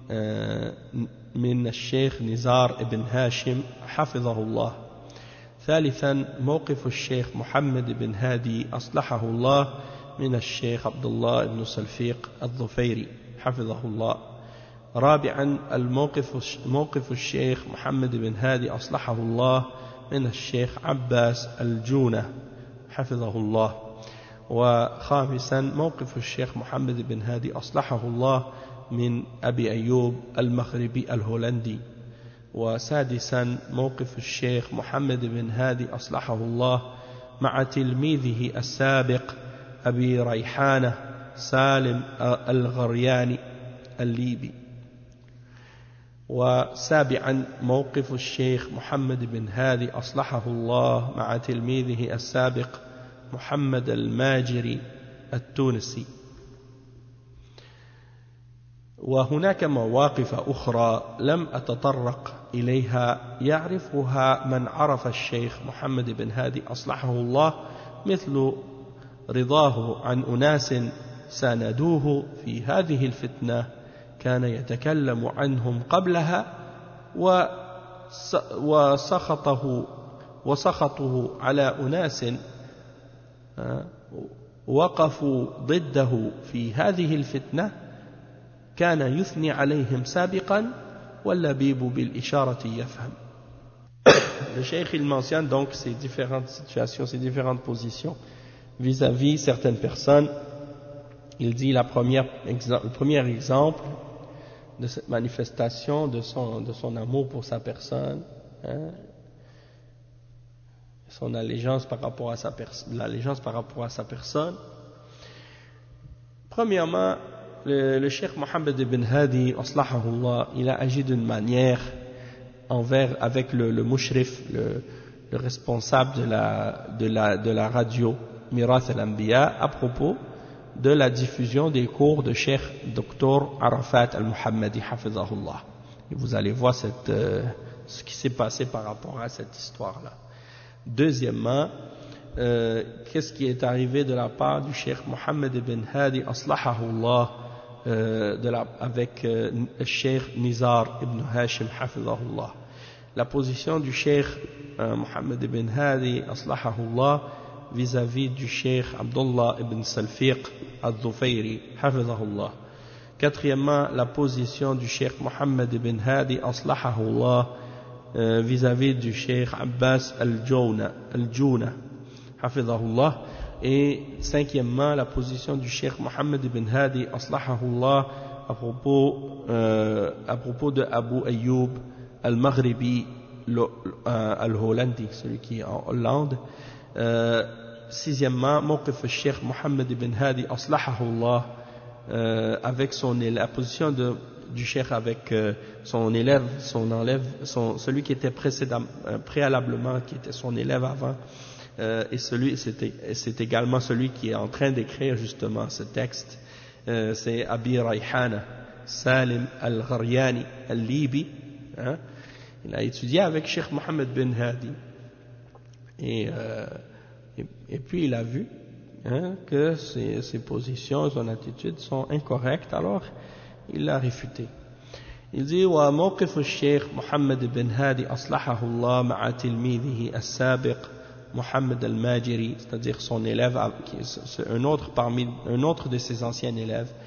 من الشيخ نزار بن هاشم حفظه الله. ثالثا موقف الشيخ محمد بن هادي أصلحه الله من الشيخ عبد الله بن سلفيق الظفيري حفظه الله. رابعا الموقف موقف الشيخ محمد بن هادي أصلحه الله من الشيخ عباس الجونة حفظه الله. وخامسا موقف الشيخ محمد بن هادي أصلحه الله من أبي أيوب المغربي الهولندي. وسادسا موقف الشيخ محمد بن هادي أصلحه الله مع تلميذه السابق أبي ريحانة سالم الغرياني الليبي. وسابعا موقف الشيخ محمد بن هادي أصلحه الله مع تلميذه السابق محمد الماجري التونسي. وهناك مواقف أخرى لم أتطرق إليها يعرفها من عرف الشيخ محمد بن هادي أصلحه الله، مثل رضاه عن أناس ساندوه في هذه الفتنة كان يتكلم عنهم قبلها، وسخطه وسخطه على أناس وقفوا ضده في هذه الفتنة كان يثني عليهم سابقا واللبيب بالإشارة يفهم. Le cheikh il mentionne donc ces différentes situations, ces différentes positions vis-à-vis certaines personnes. Il dit la première, le premier exemple de cette manifestation de son, de son amour pour sa personne, hein, son allégeance par rapport à sa personne, l'allégeance par rapport à sa personne. Premièrement, le, le cheikh Mohammed ibn Hadi, aslahahullah, il a agi d'une manière envers, avec le, le mushrif, le, le responsable de la, de la, de la radio Mirath al-Anbiya, à propos de la diffusion des cours de Cheikh docteur Arafat al-Muhammadi hafizahullah. Et vous allez voir cette, euh, ce qui s'est passé par rapport à cette histoire-là. Deuxièmement, euh, qu'est-ce qui est arrivé de la part du Cheikh Mohammed ibn Hadi aslahahullah euh, de la, avec euh, le Cheikh Nizar ibn Hashim hafizahullah. La position du Cheikh euh, Mohammed ibn Hadi aslahahullah vis-à-vis du Cheikh Abdullah ibn Salfiq al-Dhufayri hafizahullah. Quatrièmement, la position du Cheikh Mohammed ibn Hadi aslahahullah euh, vis-à-vis du Cheikh Abbas al-Jawna al-Juna hafizahullah. Et cinquièmement, la position du Cheikh Mohammed ibn Hadi aslahahullah à propos euh, à propos de Abu Ayyub al-Maghribi al-Hollandi, celui qui est en Hollande. Euh, sixièmement, Mawqif al-Cheikh Mohammed ibn Hadi aslahahullah euh, avec son la position de, du Cheikh avec euh, son élève, son élève, son, celui qui était précédemment, euh, préalablement, qui était son élève avant, euh, et celui, c'était, c'est également celui qui est en train d'écrire justement ce texte. Euh, c'est Abi Rayhana Salim al-Gharyani al-Libi. Hein? Il a étudié avec Cheikh Mohammed bin Hadi. Et, euh, et, et puis il a vu hein, que ses, ses positions, son attitude sont incorrectes, alors il l'a réfuté. Il dit wa mawqif al-Cheikh Mohammed bin Hadi aslahahu Allah ma'a tilmidhihi as-sabiq Mohammed al-Majiri, c'est-à-dire son élève, un autre parmi un autre de ses anciens élèves,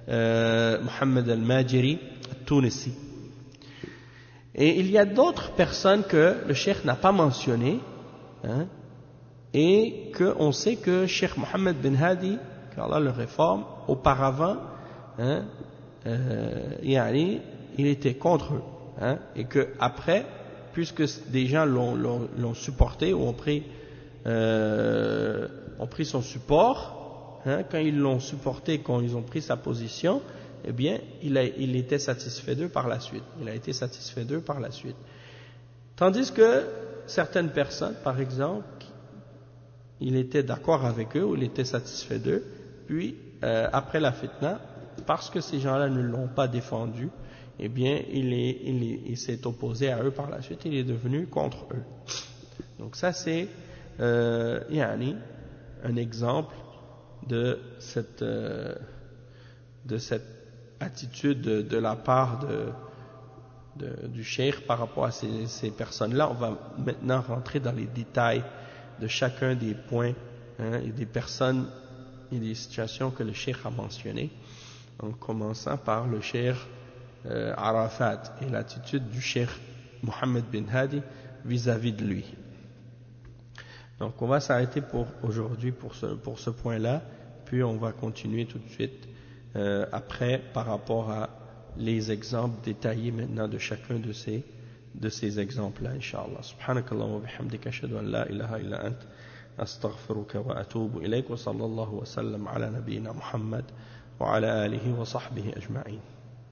euh, Mohammed al-Majiri al-Tunisi. Et il y a d'autres personnes que le cheikh n'a pas mentionnées, hein, et qu'on sait que Cheikh Mohammed bin Hadi, qu'Allah le réforme, auparavant, hein, euh, yani, il était contre eux, hein, et que après, puisque des gens l'ont, l'ont, l'ont supporté ou ont pris, euh, ont pris son support, hein, quand ils l'ont supporté, quand ils ont pris sa position, eh bien, il, a, il était satisfait d'eux par la suite. Il a été satisfait d'eux par la suite. Tandis que certaines personnes, par exemple, il était d'accord avec eux ou il était satisfait d'eux, puis euh, après la fitna, parce que ces gens-là ne l'ont pas défendu, eh bien il, est, il, est, il s'est opposé à eux par la suite, il est devenu contre eux. Donc ça c'est euh, yani, un exemple de cette, euh, de cette attitude de, de la part de, de, du cheikh par rapport à ces, ces personnes-là. On va maintenant rentrer dans les détails de chacun des points, hein, et des personnes et des situations que le cheikh a mentionnées, en commençant par le cheikh euh, Arafat et l'attitude du cheikh Mohammed bin Hadi vis-à-vis de lui. Donc on va s'arrêter pour aujourd'hui pour ce, pour ce point-là, puis on va continuer tout de suite euh, après par rapport à les exemples détaillés maintenant de chacun de ces de ces exemples-là, Inch'Allah. Subhanakallah wa bihamdika ashhadu an la ilaha illa ant astaghfiruka wa atubu ilayk wa sallallahu wa sallam ala nabiyyina Muhammad wa ala alihi wa sahbihi ajma'in.